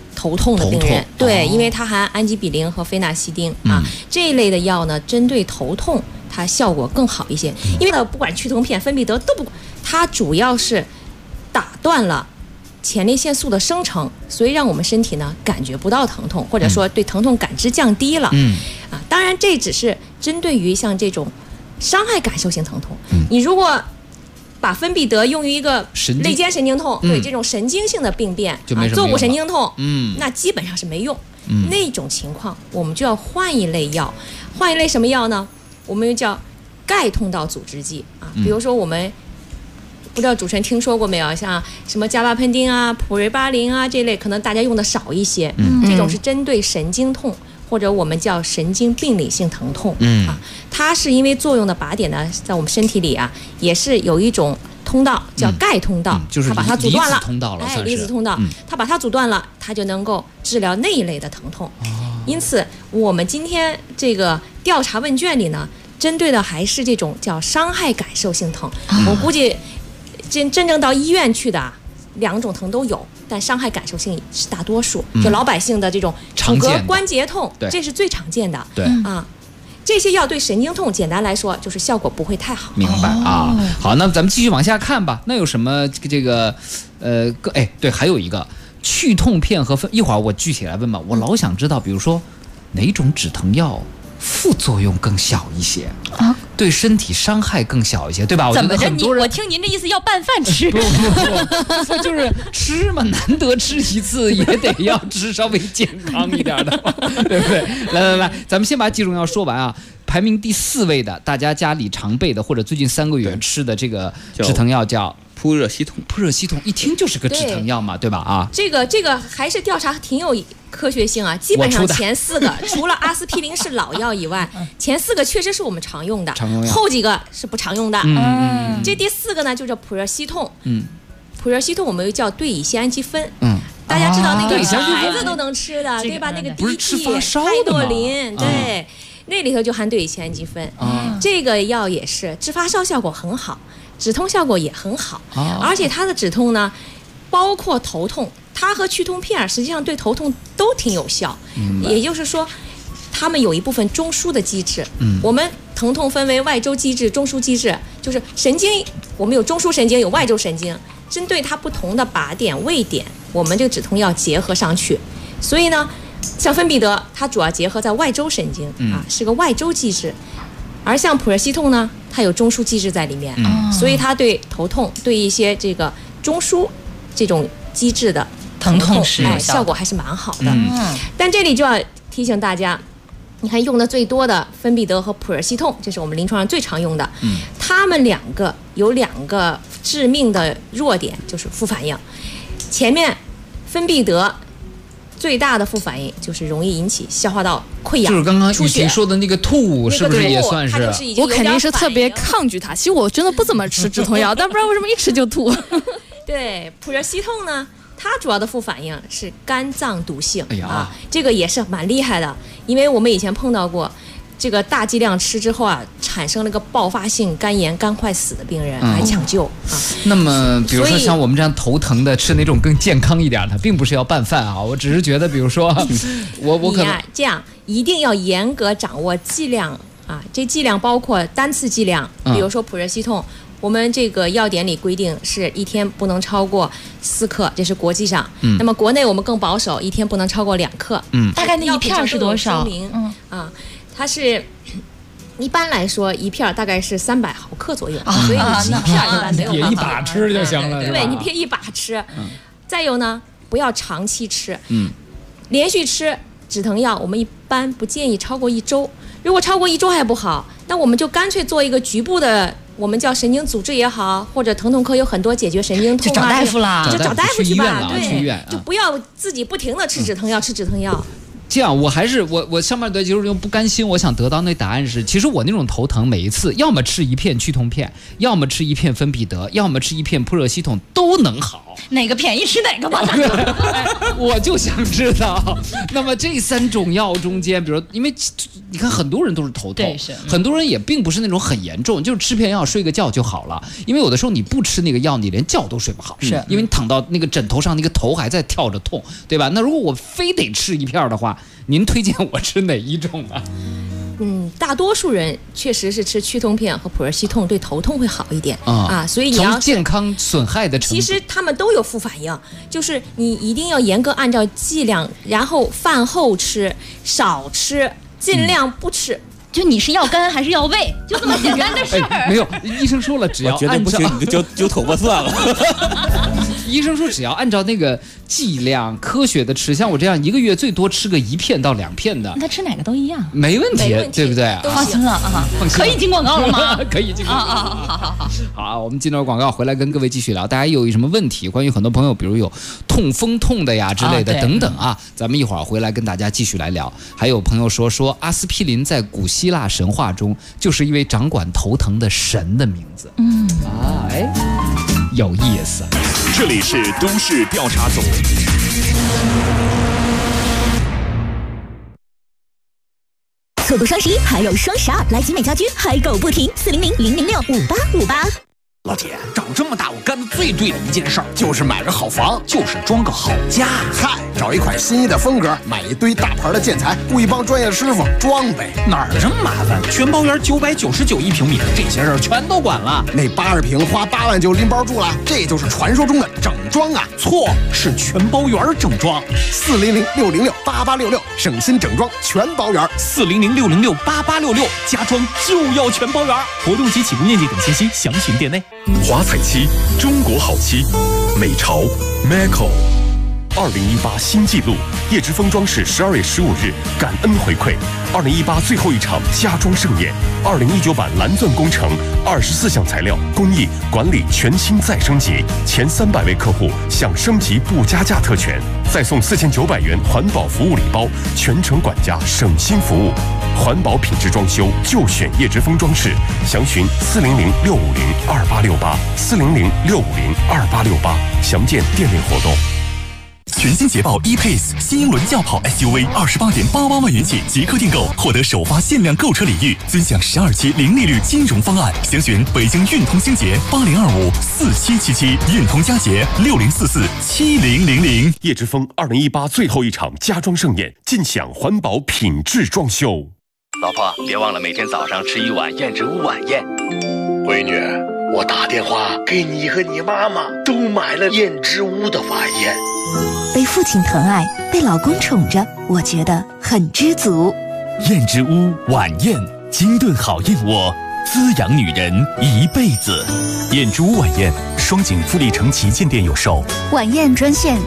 Speaker 15: 头痛的病人，对，因为它含氨基比林和非那西丁啊，这一类的药呢，针对头痛它效果更好一些。因为呢，不管去痛片、芬必得都不，它主要是打断了前列腺素的生成，所以让我们身体呢感觉不到疼痛，或者说对疼痛感知降低了。当然这只是针对于像这种伤害感受性疼痛。你如果把芬必得用于一个肋间神经痛，对这种神经性的病变坐骨神经痛，那基本上是没用。那种情况我们就要换一类药，换一类什么药呢？我们又叫钙通道阻滞剂啊，比如说我们不知道主持人听说过没有，像什么加巴喷丁啊、普瑞巴林啊这类，可能大家用的少一些。这种是针对神经痛，或者我们叫神经病理性疼痛。它是因为作用的靶点呢，在我们身体里啊，也是有一种通道叫钙通道，
Speaker 8: 就是
Speaker 15: 它把它阻断了，
Speaker 8: 离子通道了，
Speaker 15: 离子通道，它把它阻断了，它就能够治疗那一类的疼痛。因此，我们今天这个调查问卷里呢，针对的还是这种叫伤害感受性疼。我估计真正到医院去的2种疼都有，但伤害感受性是大多数，就老百姓的这种骨骼关节痛，这是最常见的。
Speaker 8: 对啊，
Speaker 15: 这些药对神经痛，简单来说就是效果不会太好。
Speaker 8: 明白啊？好，那咱们继续往下看吧。那有什么这个对，还有一个去痛片和一会儿我具体来问吧。我老想知道，比如说哪种止疼药副作用更小一些啊？对身体伤害更小一些，对吧？
Speaker 5: 怎么着？我听您这意思要拌饭吃？
Speaker 8: 不，就是吃嘛，难得吃一次，也得要吃稍微健康一点的，对不对？来，咱们先把几种药说完啊。排名第4位的，大家家里常备的或者最近3个月吃的这个止疼药叫
Speaker 14: 扑热息痛。
Speaker 8: 扑热息痛一听就是个止疼药嘛，对吧？啊，
Speaker 15: 这个还是调查挺有科学性啊。基本上前4个，除了阿司匹林是老药以外，前4个确实是我们常用的，后几个是不常用的。这第4个呢，就叫普热息痛。普热息痛我们又叫对乙酰氨基酚。大家知道那个小孩子都能吃的，对吧？那个 DT 泰诺林，对。那里头就含对乙酰氨基酚，这个药也是治发烧效果很好，止痛效果也很好，而且它的止痛呢，包括头痛，它和去痛片实际上对头痛都挺有效。也就是说，它们有一部分中枢的机制。我们疼痛分为外周机制、中枢机制，就是神经，我们有中枢神经，有外周神经，针对它不同的靶点、位点，我们这个止痛药结合上去。所以呢，像芬必得，它主要结合在外周神经是个外周机制，而像普热息痛呢，它有中枢机制在里面，所以它对头痛、对一些这个中枢这种机制的疼痛效果还是蛮好的。但这里就要提醒大家，你看用的最多的芬必得和普热息痛，这是我们临床上最常用的。它们2个有2个致命的弱点，就是副反应。前面芬必得最大的副反应就是容易引起消化道溃疡，
Speaker 8: 就是刚刚雨婷说的那个吐，是不是也算是？
Speaker 13: 我肯定是特别抗拒它。其实我真的不怎么吃止痛药，但不知道为什么一吃就吐。
Speaker 15: 对，普热息痛呢，它主要的副反应是肝脏毒性。这个也是蛮厉害的，因为我们以前碰到过。这个大剂量吃之后啊，产生了个爆发性肝炎、肝坏死的病人，还抢救啊。
Speaker 8: 那么，比如说像我们这样头疼的，吃哪种更健康一点的，并不是要拌饭啊。我只是觉得，比如说，我可能
Speaker 15: 这样一定要严格掌握剂量啊。这剂量包括单次剂量，比如说普热息痛，我们这个药典里规定是1天不能超过4克，这是国际上。那么国内我们更保守，1天不能超过2克。
Speaker 5: 大概那一片是多少？
Speaker 15: 它是一般来说一片大概是300毫克左右，所以你一片一般没有办法。
Speaker 11: 别一把吃就行了，
Speaker 15: 对，你别一把吃。再有呢，不要长期吃。连续吃止疼药，我们一般不建议超过1周。如果超过1周还不好，那我们就干脆做一个局部的，我们叫神经阻滞也好，或者疼痛科有很多解决神经痛
Speaker 5: 就找大夫了，
Speaker 15: 就找大夫去吧。
Speaker 8: 对，
Speaker 15: 就不要自己不停的吃止疼药，吃止疼药。
Speaker 8: 这样，我还是我上面的就是用不甘心，我想得到那答案是，其实我那种头疼，每一次要么吃1片去痛片，要么吃1片芬必得，要么吃1片扑热息痛都能好。
Speaker 5: 哪个便宜吃哪个吧。
Speaker 8: 我就想知道，那么这3种药中间，比如因为你看很多人都是头痛，很多人也并不是那种很严重，就是吃片药睡个觉就好了。因为有的时候你不吃那个药，你连觉都睡不好，
Speaker 5: 是
Speaker 8: 因为你躺到那个枕头上，那个头还在跳着痛，对吧？那如果我非得吃一片的话，您推荐我吃哪一种啊？
Speaker 15: 大多数人确实是吃趋痛片和普热西痛对头痛会好一点啊，所以你要
Speaker 8: 从健康损害的程度，
Speaker 15: 其实他们都有副反应，就是你一定要严格按照剂量，然后饭后吃，少吃，尽量不吃。
Speaker 5: 就你是要肝还是要胃，就这么简单的事儿。
Speaker 8: 没有，医生说了，只要按照
Speaker 14: 你就揪头发算了。
Speaker 8: 医生说只要按照那个剂量科学的吃，像我这样1个月最多吃个1片到2片的，
Speaker 5: 他吃哪个都一样，
Speaker 8: 没问题，对不对？
Speaker 5: 放心了啊，可以进广告了吗？
Speaker 8: 可以进广告。好，我们进段广告回来跟各位继续聊。大家有什么问题？关于很多朋友，比如有痛风痛的呀之类的等等啊，咱们一会儿回来跟大家继续来聊。还有朋友说阿司匹林在古希腊神话中就是一位掌管头疼的神的名字。有意思。
Speaker 21: 这里是都市调查组。
Speaker 19: 错过双11还有双12，来集美家居嗨购不停，400-006-5858。
Speaker 6: 老铁，长这么大我干的最对的一件事儿就是买个好房，就是装个好家。
Speaker 22: 嗨，找一款心仪的风格，买一堆大牌的建材，雇一帮专业师傅装呗。
Speaker 6: 哪儿这么麻烦？全包园999一平米，这些事儿全都管了。
Speaker 22: 那80平花8万就拎包住了，这就是传说中的整装啊！
Speaker 6: 错，是全包园整装。
Speaker 22: 400-606-8866，省心整装全包园。
Speaker 6: 400-606-8866，家装就要全包园。活动及起步面积等信息详询店内。
Speaker 1: 华彩漆，中国好漆，美潮 Maco。2018新纪录，叶之峰装饰12月15日感恩回馈，2018最后一场家装盛宴，2019版蓝钻工程24项材料工艺管理全新再升级，前300位客户享升级不加价特权，再送4900元环保服务礼包，全程管家省心服务，环保品质装修就选叶之峰装饰，详询400-650-2868，400-650-2868，详见店内活动。
Speaker 7: 全新捷豹 E-Pace 新英伦轿跑 SUV28.88万元起即刻订购，获得首发限量购车礼遇，尊享12期零利率金融方案。详询北京运通星捷80254777，运通佳捷60447000。
Speaker 1: 叶之峰2018最后一场家装盛宴，尽享环保品质装修。
Speaker 23: 老婆，别忘了每天早上吃一碗燕之屋晚宴。
Speaker 24: 闺女，我打电话给你和你妈妈都买了燕之屋的晚宴。
Speaker 19: 被父亲疼爱，被老公宠着，我觉得很知足。
Speaker 7: 燕之屋晚宴，精炖好燕窝，滋养女人一辈子。燕之屋晚宴，双井富力城旗舰店有售。
Speaker 19: 晚宴专线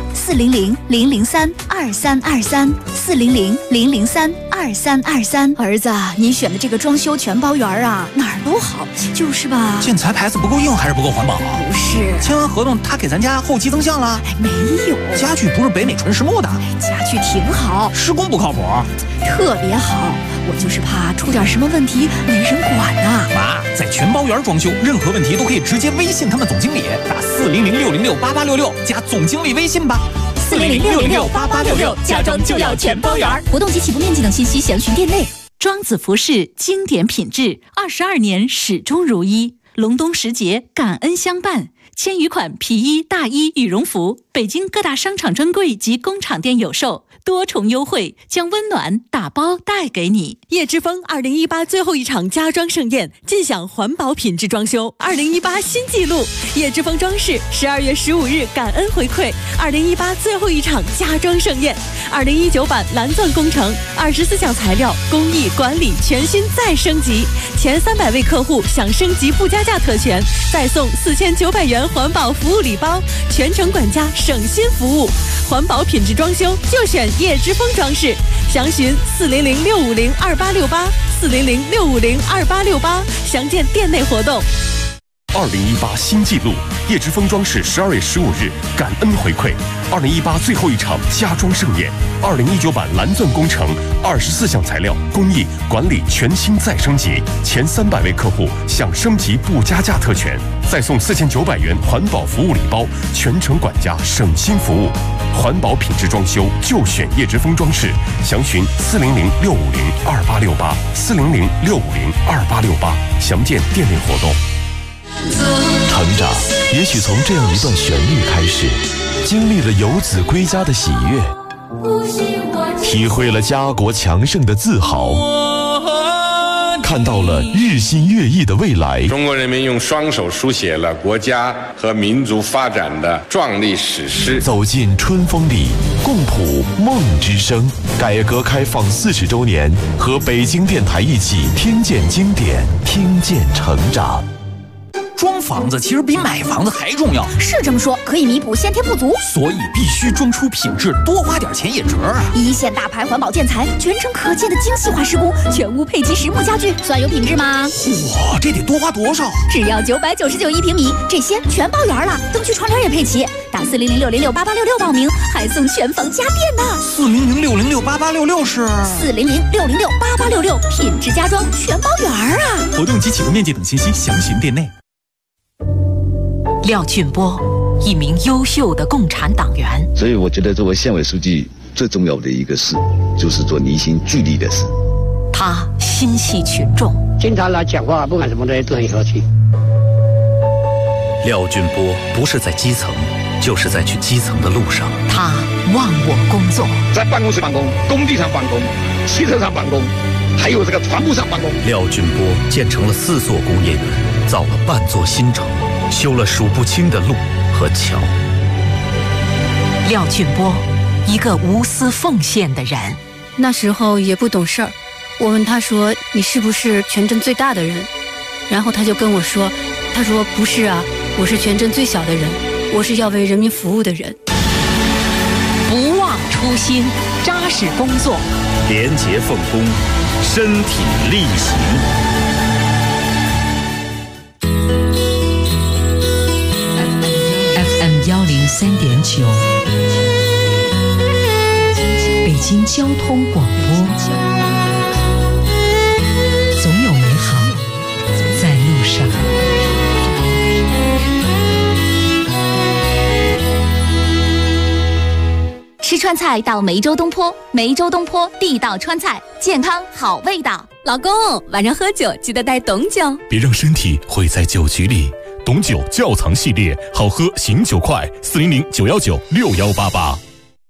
Speaker 19: 400-003-2323，400-003-2323。儿子，你选的这个装修全包园啊，哪儿都好，就是吧？
Speaker 6: 建材牌子不够硬还是不够环保？
Speaker 19: 不是，
Speaker 6: 签完合同他给咱家后期增项了？
Speaker 19: 没有，
Speaker 6: 家具不是北美纯实木的，
Speaker 19: 家具挺好，
Speaker 6: 施工不靠谱，
Speaker 19: 特别好。我就是怕出点什么问题没人管啊。
Speaker 6: 妈，在全包园装修，任何问题都可以直接微信他们总经理，打400-606-8866加总经理微信吧。
Speaker 19: 400-606-8866，家装就要全包园。活动及起步面积等信息详询店内。
Speaker 25: 庄子服饰经典品质，22年始终如一。隆冬时节，感恩相伴。千余款皮衣、大衣、羽绒服，北京各大商场专柜及工厂店有售，多重优惠，将温暖打包带给你。
Speaker 26: 叶之峰2018最后一场家装盛宴，尽享环保品质装修。2018新纪录，叶之峰装饰12月15日感恩回馈，2018最后一场家装盛宴。2019版蓝钻工程24项材料工艺管理全新再升级，前300位客户享升级不加价特权，再送4900元环保服务礼包，全程管家省心服务，环保品质装修就选叶之峰装饰，详询400-650-2868，400-650-2868，详见店内活动。
Speaker 1: 2018新纪录，叶之峰装饰12月15日感恩回馈2018最后一场家装盛宴，2019版蓝钻工程24项材料工艺管理全新再升级，前300位客户享升级不加价特权，再送4900元环保服务礼包，全程管家省心服务，环保品质装修就选叶之峰装饰，详询400-650-2868，400-650-2868，详见店内活动。
Speaker 4: 成长也许从这样一段旋律开始，经历了游子归家的喜悦，体会了家国强盛的自豪，看到了日新月异的未来。
Speaker 9: 中国人民用双手书写了国家和民族发展的壮丽史诗。
Speaker 4: 走进春风里，共谱梦之声。改革开放40周年，和北京电台一起听见经典，听见成长。
Speaker 6: 装房子其实比买房子还重要，
Speaker 10: 是这么说，可以弥补先天不足，
Speaker 6: 所以必须装出品质，多花点钱也值啊！
Speaker 10: 一线大牌环保建材，全程可见的精细化施工，全屋配齐实木家具，算有品质吗？
Speaker 6: 哇，这得多花多少？
Speaker 10: 只要999一平米，这些全包圆了，灯具窗帘也配齐，打400-606-8866报名，还送全房家电呢。
Speaker 6: 400-606-8866是
Speaker 10: 400-606-8866，品质家装全包圆啊！
Speaker 6: 活动及启动面积等信息详询店内。
Speaker 25: 廖俊波，一名优秀的共产党员。
Speaker 12: 所以我觉得作为县委书记最重要的一个事，就是做凝心聚力的事。
Speaker 25: 他心系群众，
Speaker 17: 经常来讲话，不管什么东西都很和气。
Speaker 18: 廖俊波不是在基层，就是在去基层的路上。
Speaker 25: 他忘我工作，
Speaker 22: 在办公室办公，工地上办公，汽车上办公，还有这个船坞上办公。
Speaker 18: 廖俊波建成了4座工业园，造了半座新城，修了数不清的路和桥。
Speaker 25: 廖俊波，一个无私奉献的人。
Speaker 20: 那时候也不懂事儿，我问他说：“你是不是全镇最大的人？”然后他就跟我说：“他说不是啊，我是全镇最小的人，我是要为人民服务的人。”
Speaker 25: 不忘初心，扎实工作，
Speaker 18: 廉洁奉公，身体力行。
Speaker 25: 103.9，北京交通广播，总有美好在路上。
Speaker 10: 吃川菜到梅州东坡，梅州东坡地道川菜，健康好味道。
Speaker 26: 老公，晚上喝酒记得带董酒，
Speaker 7: 别让身体毁在酒局里。董酒窖藏系列，好喝醒酒快，400-919-6188。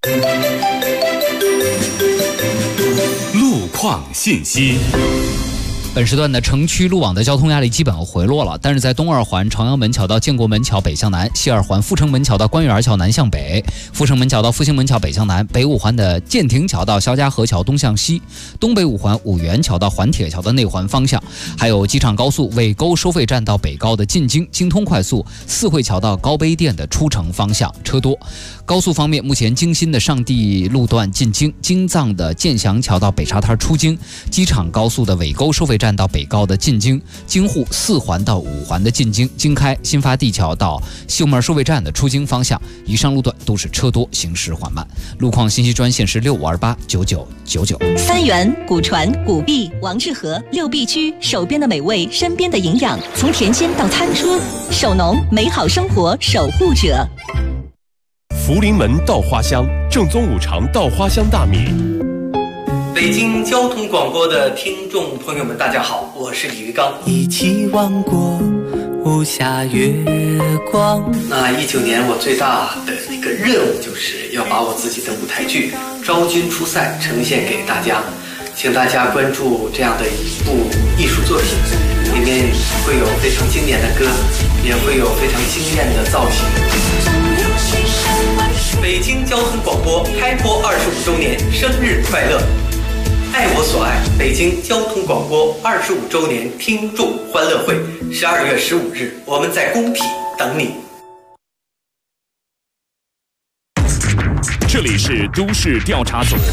Speaker 1: 路况信息。
Speaker 8: 本时段的城区路网的交通压力基本回落了，但是在东2环朝阳门桥到建国门桥北向南，西2环阜成门桥到关园桥南向北，阜成门桥到复兴门桥北向南，北5环的建亭桥到肖家河桥东向西，东北5环五原桥到环铁桥的内环方向，还有机场高速尾沟收费站到北高的进京，京通快速四惠桥到高碑店的出城方向车多。高速方面，目前京新的上地路段进京，京藏的建祥桥到北沙滩出京，机场高速的尾沟收费站到北高的进京，京沪4环到5环的进京，京开新发地桥到秀门收费站的出京方向，以上路段都是车多，行驶缓慢。路况信息专线是65289999。
Speaker 19: 三元、古传、古碧、王致和6必居，手边的美味，身边的营养，从甜鲜到餐车，手农美好生活守护者。
Speaker 1: 福临门稻花香，正宗五常稻花香大米。
Speaker 27: 北京交通广播的听众朋友们，大家好，我是李玉刚。
Speaker 28: 一起望过无暇月光。
Speaker 27: 那19年我最大的一个任务就是要把我自己的舞台剧《昭君出塞》呈现给大家，请大家关注这样的一部艺术作品，里面会有非常经典的歌，也会有非常惊艳的造型。北京交通广播开播25周年生日快乐！爱我所爱，北京交通广播25周年听众欢乐会，12月15日，我们在工体等你。
Speaker 21: 这里是都市调查组。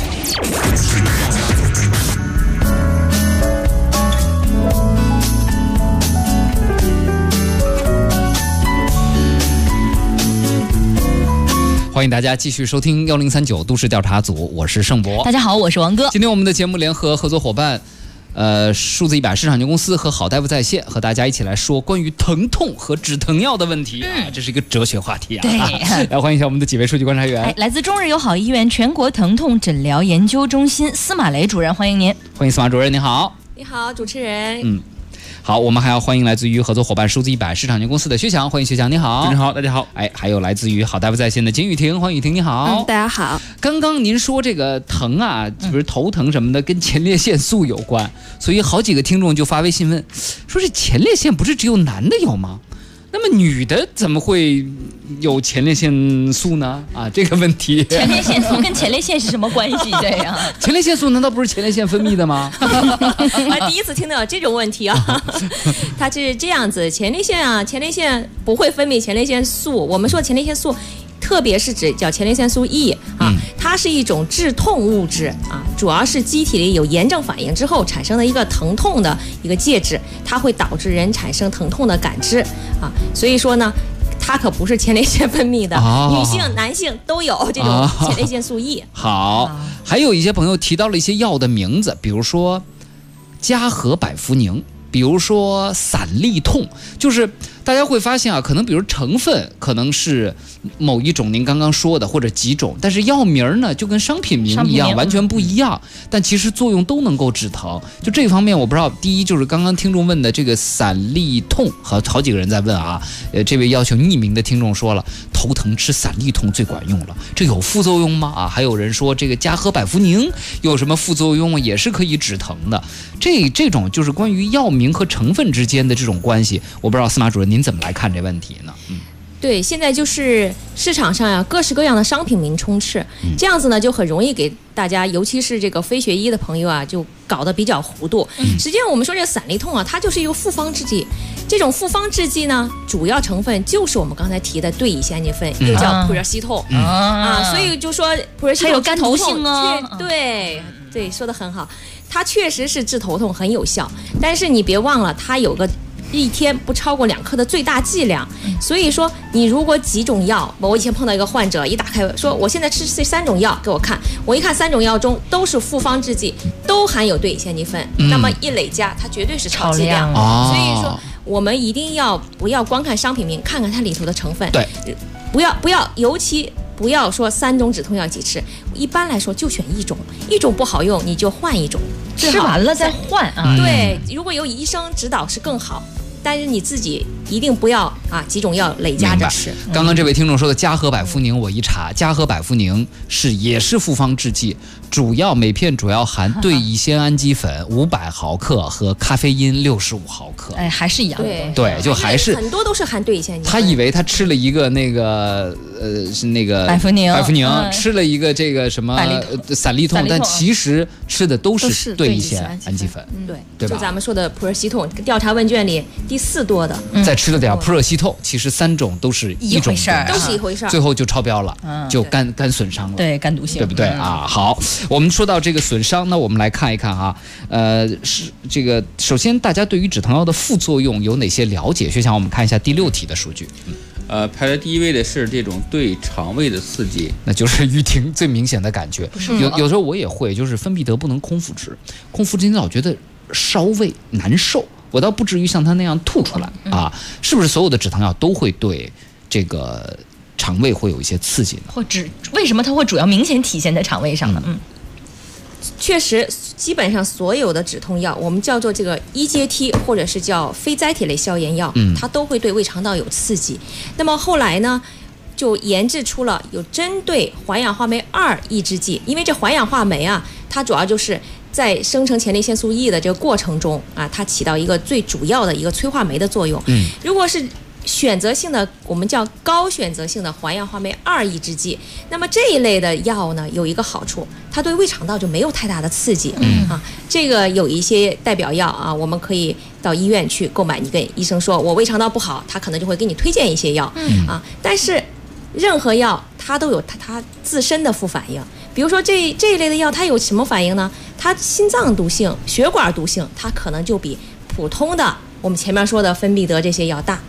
Speaker 8: 欢迎大家继续收听1039都市调查组，我是盛博。
Speaker 2: 大家好，我是王哥。
Speaker 8: 今天我们的节目联合合作伙伴，数字100市场有限公司和好大夫在线，和大家一起来说关于疼痛和止疼药的问题啊，这是一个哲学话题啊。
Speaker 2: 对，
Speaker 8: 来欢迎一下我们的几位数据观察员。
Speaker 2: 来自中日友好医院全国疼痛诊疗研究中心司马雷主任，欢迎您。
Speaker 8: 欢迎司马主任，您好。
Speaker 3: 你好，主持人。
Speaker 8: 好，我们还要欢迎来自于合作伙伴数字100市场有限公司的薛强，欢迎薛强，你好。
Speaker 5: 主持人好，大家好。
Speaker 8: 还有来自于好大夫在线的金雨婷，欢迎雨婷，你好。
Speaker 3: 大家好。
Speaker 8: 刚刚您说这个疼啊，比如头疼什么的，跟前列腺素有关，所以好几个听众就发微信问，说这前列腺不是只有男的有吗？那么女的怎么会有前列腺素呢？啊，这个问题。
Speaker 2: 前列腺素跟前列腺是什么关系？这样？
Speaker 8: 前列腺素难道不是前列腺分泌的吗？
Speaker 3: 第一次听到这种问题啊！它是这样子，前列腺不会分泌前列腺素。我们说前列腺素，特别是指叫前列腺素 E 啊，它是一种致痛物质啊，主要是机体里有炎症反应之后产生的一个疼痛的一个介质，它会导致人产生疼痛的感知啊，所以说呢，它可不是前列腺分泌的，女性、男性都有这种前列腺素 E。
Speaker 8: 好，还有一些朋友提到了一些药的名字，比如说嘉禾百服宁，比如说散利痛，就是大家会发现啊，可能比如成分可能是某一种您刚刚说的或者几种，但是药名呢就跟商品名一样完全不一样，但其实作用都能够止疼。就这方面我不知道，第一就是刚刚听众问的这个散利痛，好几个人在问啊，这位要求匿名的听众说了，头疼吃散利痛最管用了，这有副作用吗？啊，还有人说这个嘉禾百服宁有什么副作用，也是可以止疼的。这种就是关于药名和成分之间的这种关系，我不知道司马主任您怎么来看这问题呢？
Speaker 3: 对，现在就是市场上呀，各式各样的商品名充斥，这样子呢就很容易给大家，尤其是这个非学医的朋友啊，就搞得比较糊涂。实际上我们说这个散利痛啊，它就是一个复方制剂。这种复方制剂呢，主要成分就是我们刚才提的对乙酰氨基酚，又叫普热西痛所以就说普热西痛
Speaker 2: 它有肝毒性哦。
Speaker 3: 对，说得很好，它确实是治头痛很有效，但是你别忘了，它有个一天不超过2克的最大剂量，所以说你如果几种药，我以前碰到一个患者，一打开说我现在吃这3种药给我看，我一看3种药中都是复方制剂，都含有对乙酰氨基酚，那么一累加它绝对是超剂量，所以说我们一定不要光看商品名，看看它里头的成分，
Speaker 8: 对，
Speaker 3: 不要，尤其不要说3种止痛药一起吃，一般来说就选一种不好用你就换一种，
Speaker 2: 吃完了再换啊。
Speaker 3: 对，如果有医生指导是更好，但是你自己一定不要几种药累加着吃。
Speaker 8: 刚刚这位听众说的嘉禾百服宁，我一查，嘉禾百服宁也是复方制剂，每片主要含对乙酰氨基酚500毫克和咖啡因65毫克。
Speaker 2: 还是一样的。
Speaker 3: 对，
Speaker 8: 就还是
Speaker 3: 很多都是含对乙酰氨基酚。
Speaker 8: 他以为他吃了一个是那个
Speaker 2: 百服宁，
Speaker 8: 吃了一个这个什么散利痛，但其实吃的都是对乙酰氨基酚。对吧？
Speaker 3: 就咱们说的普热西痛，调查问卷里第4多的。
Speaker 8: 再吃了点普热西痛，其实3种都是一种事儿，
Speaker 3: 都是一回事儿，
Speaker 8: 最后就超标了，就肝损伤了，
Speaker 2: 对，肝毒性，
Speaker 8: 对不对啊？好，我们说到这个损伤，那我们来看一看啊，是这个首先大家对于止疼药的副作用有哪些了解？薛强，我们看一下第6题的数据。
Speaker 5: 排在第1位的是这种对肠胃的刺激，
Speaker 8: 那就是雨婷最明显的感觉。有时候我也会，就是芬必得不能空腹吃，空腹之前老觉得烧胃难受。我倒不至于像他那样吐出来啊，是不是所有的止疼药都会对这个肠胃会有一些刺激呢？
Speaker 2: 为什么它会主要明显体现在肠胃上呢？
Speaker 3: 确实，基本上所有的止痛药，我们叫做这个一阶梯或者是叫非甾体类消炎药，它都会对胃肠道有刺激。那么后来呢，就研制出了有针对环氧化酶2抑制剂，因为这环氧化酶啊，它主要就是在生成前列腺素 E 的这个过程中啊，它起到一个最主要的一个催化酶的作用。如果是选择性的，我们叫高选择性的环氧化酶2抑制剂，那么这一类的药呢，有一个好处，它对胃肠道就没有太大的刺激。这个有一些代表药啊，我们可以到医院去购买，你跟医生说我胃肠道不好，他可能就会给你推荐一些药。但是任何药它都有它自身的副反应，比如说这一类的药，它有什么反应呢？它心脏毒性、血管毒性，它可能就比普通的我们前面说的芬必得这些药大。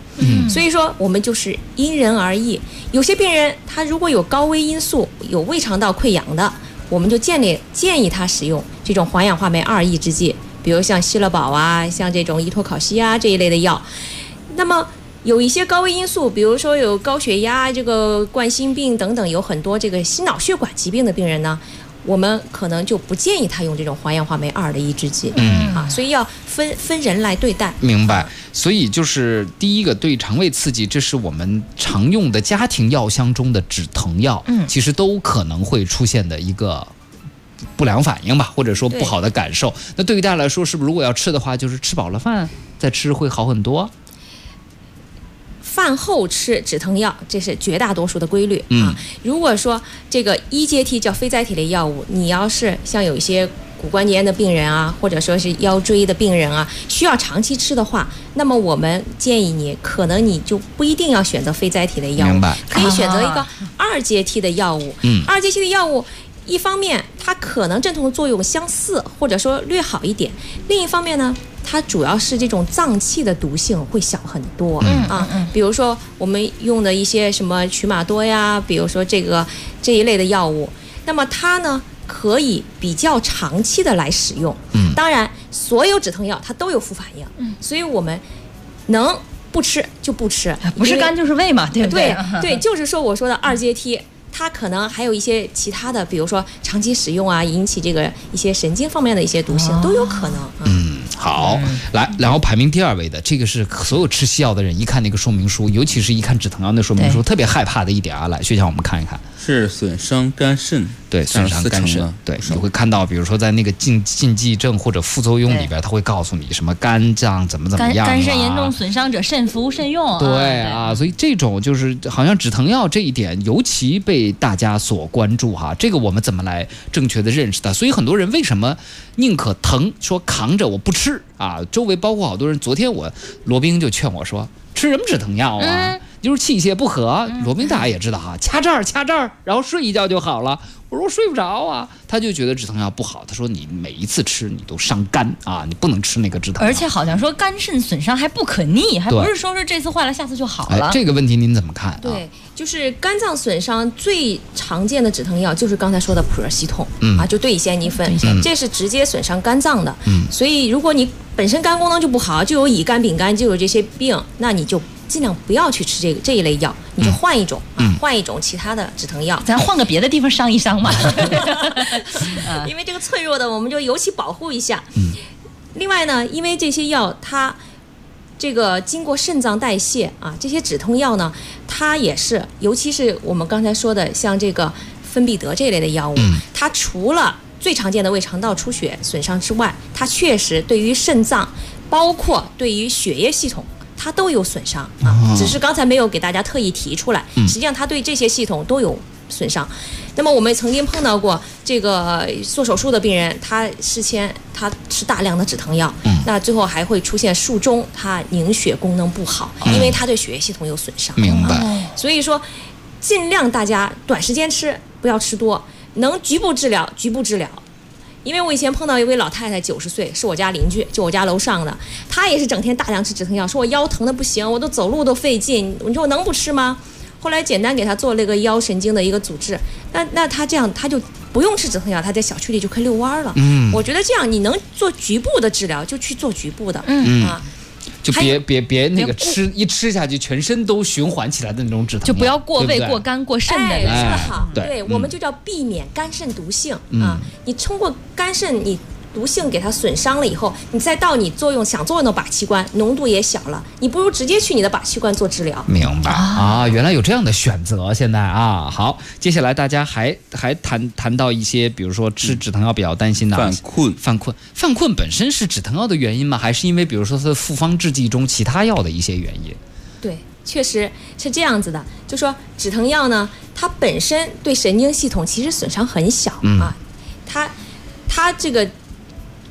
Speaker 3: 所以说我们就是因人而异。有些病人他如果有高危因素，有胃肠道溃疡的，我们就建议他使用这种环氧化酶2抑制剂，比如像希乐宝啊，像这种依托考西啊这一类的药。那么有一些高危因素，比如说有高血压、这个冠心病等等，有很多这个心脑血管疾病的病人呢，我们可能就不建议他用这种环氧化酶2的抑制剂。所以要分人来对待。
Speaker 8: 明白。所以就是第一个对肠胃刺激，这是我们常用的家庭药箱中的止疼药，其实都可能会出现的一个不良反应吧，或者说不好的感受。那对于大家来说，是不是如果要吃的话，就是吃饱了饭再吃会好很多？
Speaker 3: 饭后吃止疼药，这是绝大多数的规律啊。如果说这个1阶梯叫非甾体类药物，你要是像有一些骨关节炎的病人啊，或者说是腰椎的病人啊，需要长期吃的话，那么我们建议你，可能你就不一定要选择非甾体类药物，可以选择一个2阶梯的药物。2阶梯的药物，一方面它可能镇痛作用相似，或者说略好一点；另一方面呢，它主要是这种脏器的毒性会小很多。比如说我们用的一些什么曲马多呀，比如说这一类的药物，那么它呢可以比较长期的来使用。当然所有止疼药它都有副反应，所以我们能不吃就不吃，
Speaker 2: 不是肝就是胃嘛，对不对？
Speaker 3: 对，就是说我说的2阶梯。它可能还有一些其他的，比如说长期使用啊，引起这个一些神经方面的一些毒性，都有可能。
Speaker 8: 好，来，然后排名第2位的，这个是所有吃西药的人一看那个说明书，尤其是一看止疼药的说明书，特别害怕的一点啊。来，学长我们看一看，
Speaker 5: 是损伤肝肾，
Speaker 8: 对，损伤肝肾，对，你会看到，比如说在那个禁忌症或者副作用里边，他会告诉你什么肝脏怎么样，
Speaker 2: 肝肾严重损伤者慎服慎用。
Speaker 8: 对啊，所以这种就是好像止疼药这一点尤其被大家所关注哈，这个我们怎么来正确的认识它？所以很多人为什么宁可疼说扛着我不吃啊？周围包括好多人，昨天罗宾就劝我说，吃什么止疼药啊？就是气血不和。罗宾大家也知道哈，掐这儿，然后睡一觉就好了。我说睡不着啊，他就觉得止疼药不好。他说你每一次吃你都伤肝啊，你不能吃那个止疼药。
Speaker 2: 而且好像说肝肾损伤还不可逆，还不是说是这次坏了下次就好了。
Speaker 8: 这个问题您怎么看？
Speaker 3: 对，就是肝脏损伤最常见的止疼药就是刚才说的普热西痛就对乙酰氨基酚，这是直接损伤肝脏的。所以如果你本身肝功能就不好，就有乙肝、丙肝，就有这些病，那你就尽量不要去吃这一类药，你就换一种换一种其他的止疼药，
Speaker 2: 咱换个别的地方伤一伤嘛。
Speaker 3: 因为这个脆弱的，我们就尤其保护一下。另外呢，因为这些药它这个经过肾脏代谢啊，这些止痛药呢，它也是，尤其是我们刚才说的像这个芬必得这一类的药物，它除了最常见的胃肠道出血损伤之外，它确实对于肾脏，包括对于血液系统，它都有损伤啊，只是刚才没有给大家特意提出来。实际上，它对这些系统都有损伤。那么我们曾经碰到过这个做手术的病人，他事前他吃大量的止疼药，那最后还会出现术中他凝血功能不好，因为他对血液系统有损伤。
Speaker 8: 明白。
Speaker 3: 所以说，尽量大家短时间吃，不要吃多，能局部治疗局部治疗。因为我以前碰到一位老太太，90岁，是我家邻居，就我家楼上的，她也是整天大量吃止疼药，说我腰疼的不行，我都走路都费劲，你说我能不吃吗？后来简单给她做了个腰神经的一个阻滞，那她这样，她就不用吃止疼药，她在小区里就可以遛弯了。我觉得这样你能做局部的治疗，就去做局部的。
Speaker 8: 就别那个一吃下去全身都循环起来的那种止疼药，
Speaker 2: 就不要过胃、过肝、过肾的。
Speaker 3: 说得好，对，我们就叫避免肝肾毒性啊。你通过肝肾你毒性给它损伤了以后，你再到你想作用的靶器官浓度也小了，你不如直接去你的靶器官做治疗。
Speaker 8: 明白啊，原来有这样的选择。现在啊，好，接下来大家还谈到一些，比如说吃止疼药比较担心的犯困本身是止疼药的原因吗？还是因为比如说它的复方制剂中其他药的一些原因？
Speaker 3: 对，确实是这样子的。就说止疼药呢，它本身对神经系统其实损伤很小啊，它这个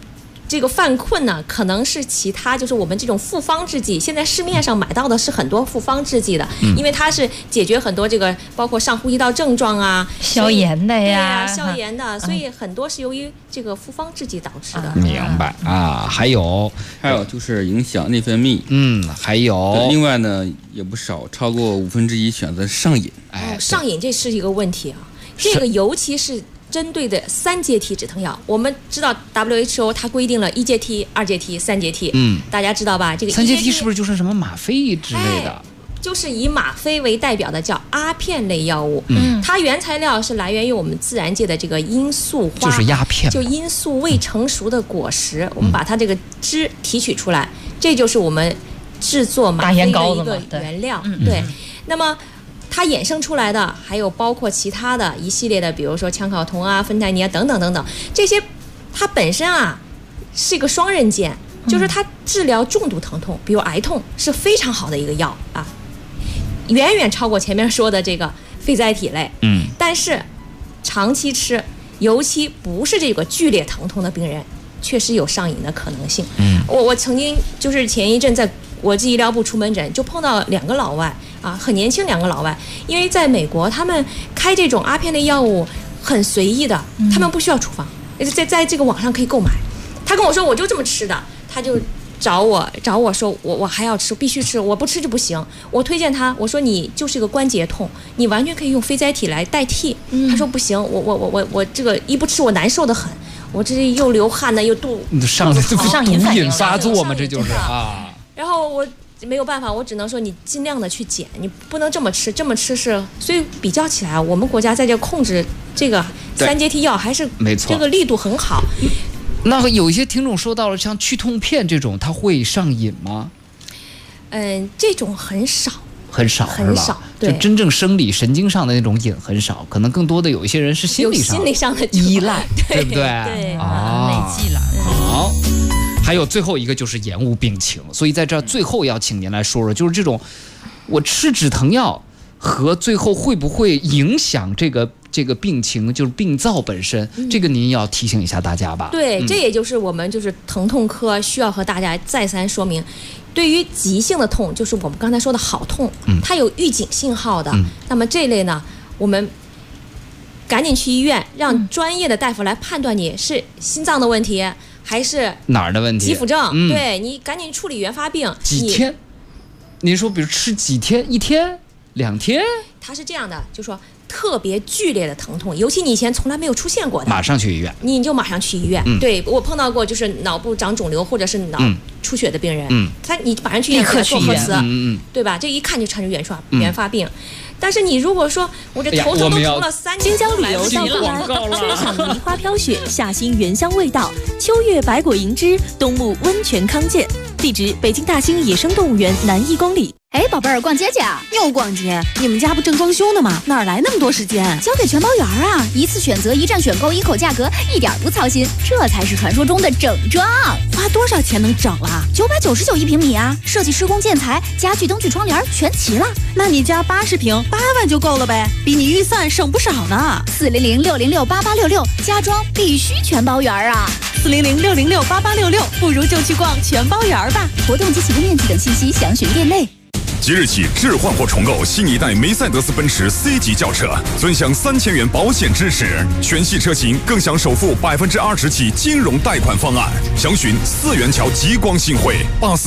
Speaker 3: 这个犯困呢，可能是其他就是我们这种复方制剂，现在市面上买到的是很多复方制剂的，因为它是解决很多这个包括上呼吸道症状啊、
Speaker 2: 消炎的呀，
Speaker 3: 对消炎的，所以很多是由于这个复方制剂导致的。
Speaker 8: 明白啊，还有
Speaker 5: 就是影响内分泌，
Speaker 8: 还有
Speaker 5: 另外呢也不少，超过1/5选择上瘾。
Speaker 3: 上瘾这是一个问题啊，这个尤其是针对的3阶梯止疼药，我们知道 WHO 它规定了1阶梯、2阶梯、3阶梯，大家知道吧？这个
Speaker 8: 3阶梯是不是就是什么吗啡之类的？
Speaker 3: 就是以吗啡为代表的叫阿片类药物，它原材料是来源于我们自然界的这个罂粟花，
Speaker 8: 就是鸦片，
Speaker 3: 就罂粟未成熟的果实，我们把它这个汁提取出来，这就是我们制作吗啡的一个原料。对，那么它衍生出来的还有包括其他的一系列的，比如说羟考酮啊、芬太尼啊等等等等，这些它本身啊是一个双刃剑，就是它治疗重度疼痛，比如癌痛是非常好的一个药啊，远远超过前面说的这个非甾体类。但是长期吃，尤其不是这个剧烈疼痛的病人，确实有上瘾的可能性。我曾经就是前一阵在国际医疗部出门诊，就碰到2个老外啊，很年轻2个老外，因为在美国他们开这种阿片类药物很随意的，他们不需要处方，在这个网上可以购买。他跟我说我就这么吃的，他就找我说我还要吃，必须吃，我不吃就不行。我推荐他，我说你就是个关节痛，你完全可以用非甾体来代替。他说不行，我这个一不吃我难受的很，我这又流汗呢又毒
Speaker 8: 瘾发作嘛，这就是啊。
Speaker 3: 然后我没有办法，我只能说你尽量的去减，你不能这么吃，这么吃是，所以比较起来，我们国家在这控制这个3阶梯药还是没错，这个力度很好。
Speaker 8: 那有一些听众说到了像去痛片这种，它会上瘾吗？
Speaker 3: 这种很少，
Speaker 8: 就真正生理神经上的那种瘾很少，可能更多的有一些人是心理上
Speaker 3: 的
Speaker 8: 依赖，对不对？
Speaker 3: 对
Speaker 2: 累积了。
Speaker 8: 好。还有最后一个就是延误病情，所以在这最后要请您来说说，就是这种我吃止疼药和最后会不会影响这个病情，就是病灶本身，这个您要提醒一下大家吧。
Speaker 3: 对，这也就是我们就是疼痛科需要和大家再三说明，对于急性的痛，就是我们刚才说的好痛，它有预警信号的，那么这类呢，我们赶紧去医院，让专业的大夫来判断你是心脏的问题还是
Speaker 8: 哪儿的问题？
Speaker 3: 急腹症，对，你赶紧处理原发病。
Speaker 8: 几天？您说，比如吃几天？1天、2天？
Speaker 3: 它是这样的，就说特别剧烈的疼痛，尤其你以前从来没有出现过的，
Speaker 8: 马上去医院，
Speaker 3: 你就马上去医院。对，我碰到过就是脑部长肿瘤或者是脑出血的病人，你马上去医院做核磁，对吧？这一看就看出原发病。但是你如果说我这头疼都疼了3年，
Speaker 26: 京江旅游到贵安，春赏梨花飘雪，夏兴原香味道，秋月百果银枝，冬沐温泉康健。地址：北京大兴野生动物园南1公里。
Speaker 10: 哎，宝贝儿，逛街去啊？
Speaker 26: 又逛街？你们家不正装修呢吗？哪来那么多时间？
Speaker 10: 交给全包园啊！一次选择，一站选购，一口价格，一点不操心，这才是传说中的整装。
Speaker 26: 花多少钱能整了
Speaker 10: ？999一平米啊！设计、施工、建材、家具、灯具、窗帘全齐了。
Speaker 26: 那你家80平8万就够了呗，比你预算省不少呢。
Speaker 10: 400-606-8866，家装必须全包园啊
Speaker 26: ！400-606-8866，不如就去逛全包园吧。
Speaker 10: 活动及起步面积等信息详询店内。
Speaker 21: 即日起置换或重购新一代梅赛德斯奔驰 C 级轿车，尊享3000元保险支持，全系车型更享首付20%起金融贷款方案。详询4元桥极光信汇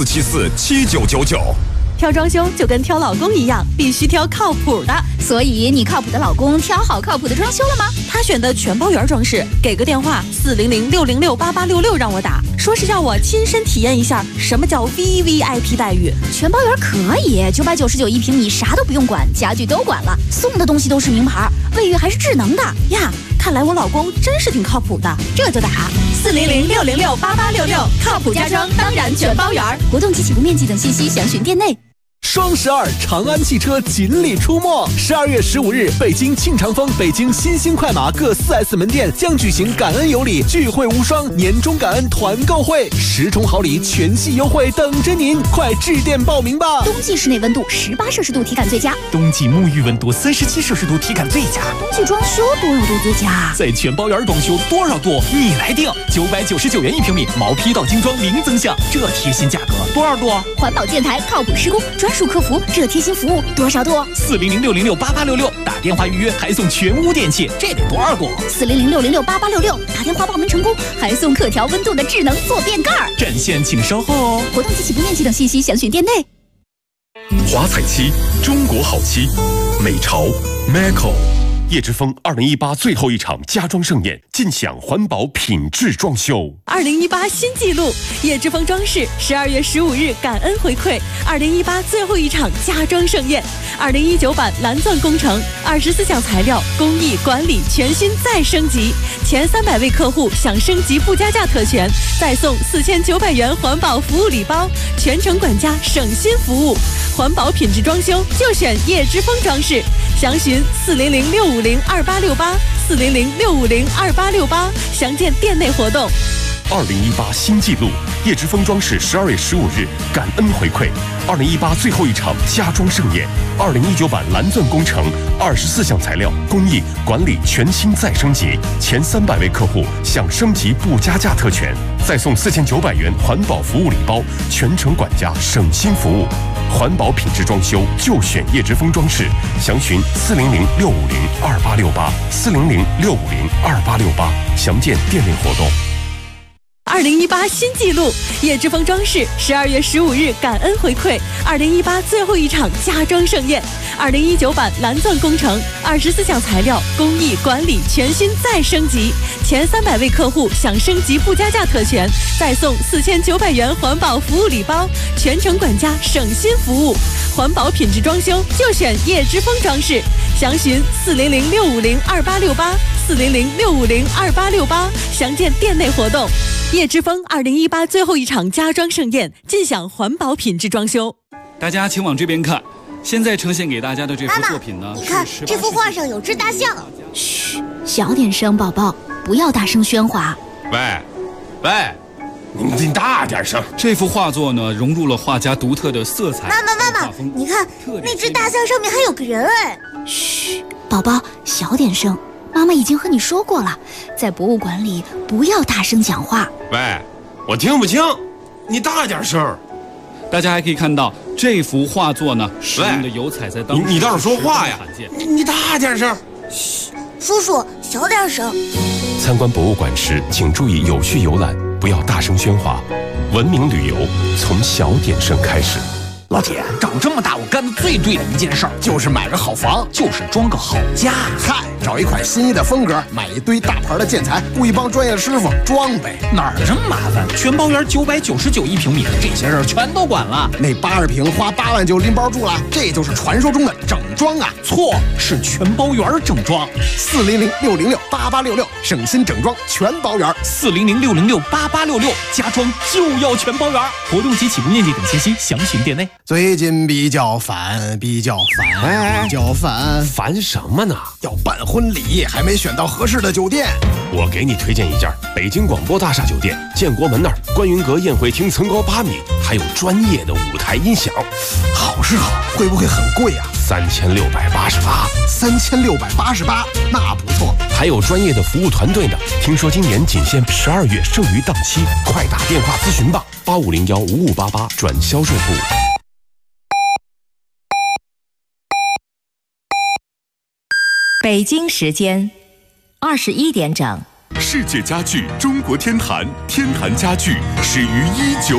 Speaker 21: 84747999。
Speaker 26: 挑装修就跟挑老公一样，必须挑靠谱的。
Speaker 10: 所以你靠谱的老公挑好靠谱的装修了吗？
Speaker 26: 他选的全包园装饰，给个电话400-606-8866让我打，说是要我亲身体验一下什么叫 VVIP 待遇。
Speaker 10: 全包园可以，999一平米，啥都不用管，家具都管了，送的东西都是名牌，卫浴还是智能的
Speaker 26: 呀。看来我老公真是挺靠谱的，这就打400-606-8866，靠谱家装当然全包园。
Speaker 10: 活动及起步面积等信息详询店内。
Speaker 9: 双12长安汽车锦鲤出没。12月15日，北京庆长峰、北京新兴快马各4S 门店将举行感恩有礼聚会无双年终感恩团购会，10重好礼全系优惠等着您，快致电报名吧！
Speaker 10: 冬季室内温度18摄氏度体感最佳，
Speaker 6: 冬季沐浴温度37摄氏度体感最佳，
Speaker 10: 冬季装修多少度最佳？
Speaker 6: 在全包园装修多少度你来定，999元1平米，毛坯到精装零增项，这贴心价格多少度？
Speaker 10: 环保建材靠谱施工，专属客服，这贴心服务多少度
Speaker 6: ？400-606-8866，打电话预约还送全屋电器，这得多少度
Speaker 10: ？400-606-8866，打电话报名成功还送可调温度的智能坐便盖。
Speaker 6: 占线请稍后哦。
Speaker 10: 活动及起步面积等信息详询店内。
Speaker 1: 华彩期，中国好期，美潮 Meco。叶之峰2018最后一场家装盛宴，尽享环保品质装修。
Speaker 26: 2018新纪录，叶之峰装饰12月15日感恩回馈2018最后一场家装盛宴，2019版蓝钻工程，24项材料工艺管理全新再升级，前300位客户享升级不加价特权，再送4900元环保服务礼包，全程管家省心服务，环保品质装修就选叶之峰装饰，详询400-650-2868，400-650-2868，详见店内活动。
Speaker 1: 2018新纪录，叶之峰装饰12月15日感恩回馈2018最后一场家装盛宴，2019版蓝钻工程，24项材料工艺管理全新再升级，前300位客户享升级不加价特权，再送4900元环保服务礼包，全程管家省心服务，环保品质装修就选叶之峰装饰，详询400-650-2868，400-650-2868，详见店内活动。
Speaker 26: 2018新纪录，叶之峰装饰12月15日感恩回馈2018最后一场家装盛宴，2019版蓝钻工程，24项材料工艺管理全新再升级，前300位客户享升级不加价特权，再送4900元环保服务礼包，全程管家省心服务，环保品质装修就选叶之峰装饰，详询400-650-2868，400-650-2868，详见店内活动。叶之峰2018最后一场家装盛宴，尽享环保品质装修。
Speaker 11: 大家请往这边看，现在呈现给大家的这幅作品呢，
Speaker 10: 你看这幅画上有只大象。嘘，小点声，宝宝，不要大声喧哗。
Speaker 11: 喂，你大点声。这幅画作呢，融入了画家独特的色彩。
Speaker 10: 妈妈，你看那只大象上面还有个人哎。嘘，宝宝，小点声。妈妈已经和你说过了，在博物馆里不要大声讲话。
Speaker 11: 喂，我听不清，你大点声。大家还可以看到这幅画作呢，使用的油彩在当时
Speaker 13: 你倒是说话呀！你大点声。
Speaker 10: 嘘，叔叔小点声。
Speaker 1: 参观博物馆时，请注意有序游览，不要大声喧哗。文明旅游从小点声开始。
Speaker 6: 老铁，长这么大我干的最对的一件事儿，
Speaker 22: 就是买个好房，
Speaker 6: 就是装个好家。
Speaker 22: 嗨，找一款心仪的风格，买一堆大牌的建材，雇一帮专业师傅装呗。
Speaker 6: 哪儿这么麻烦？全包园999一平米，这些事儿全都管了。
Speaker 22: 那80平花8万就拎包住了，这就是传说中的整装啊！
Speaker 6: 错，是全包园整装。
Speaker 22: 400-606-8866，省心整装全包园。
Speaker 6: 400-606-8866，家装就要全包园。活动及起步面积等信息详询店内。
Speaker 22: 最近比较烦，
Speaker 13: 烦什么呢？
Speaker 22: 要办婚礼，还没选到合适的酒店。
Speaker 1: 我给你推荐一家北京广播大厦酒店，建国门那儿观云阁宴会厅层高8米，还有专业的舞台音响。
Speaker 22: 好是好，会不会很贵啊
Speaker 1: ？3688，
Speaker 22: 那不错。
Speaker 1: 还有专业的服务团队呢。听说今年仅限12月剩余档期，快打电话咨询吧，85015588转销售部。
Speaker 14: 北京时间21点整。
Speaker 4: 世界家具中国天坛，天坛家具始于19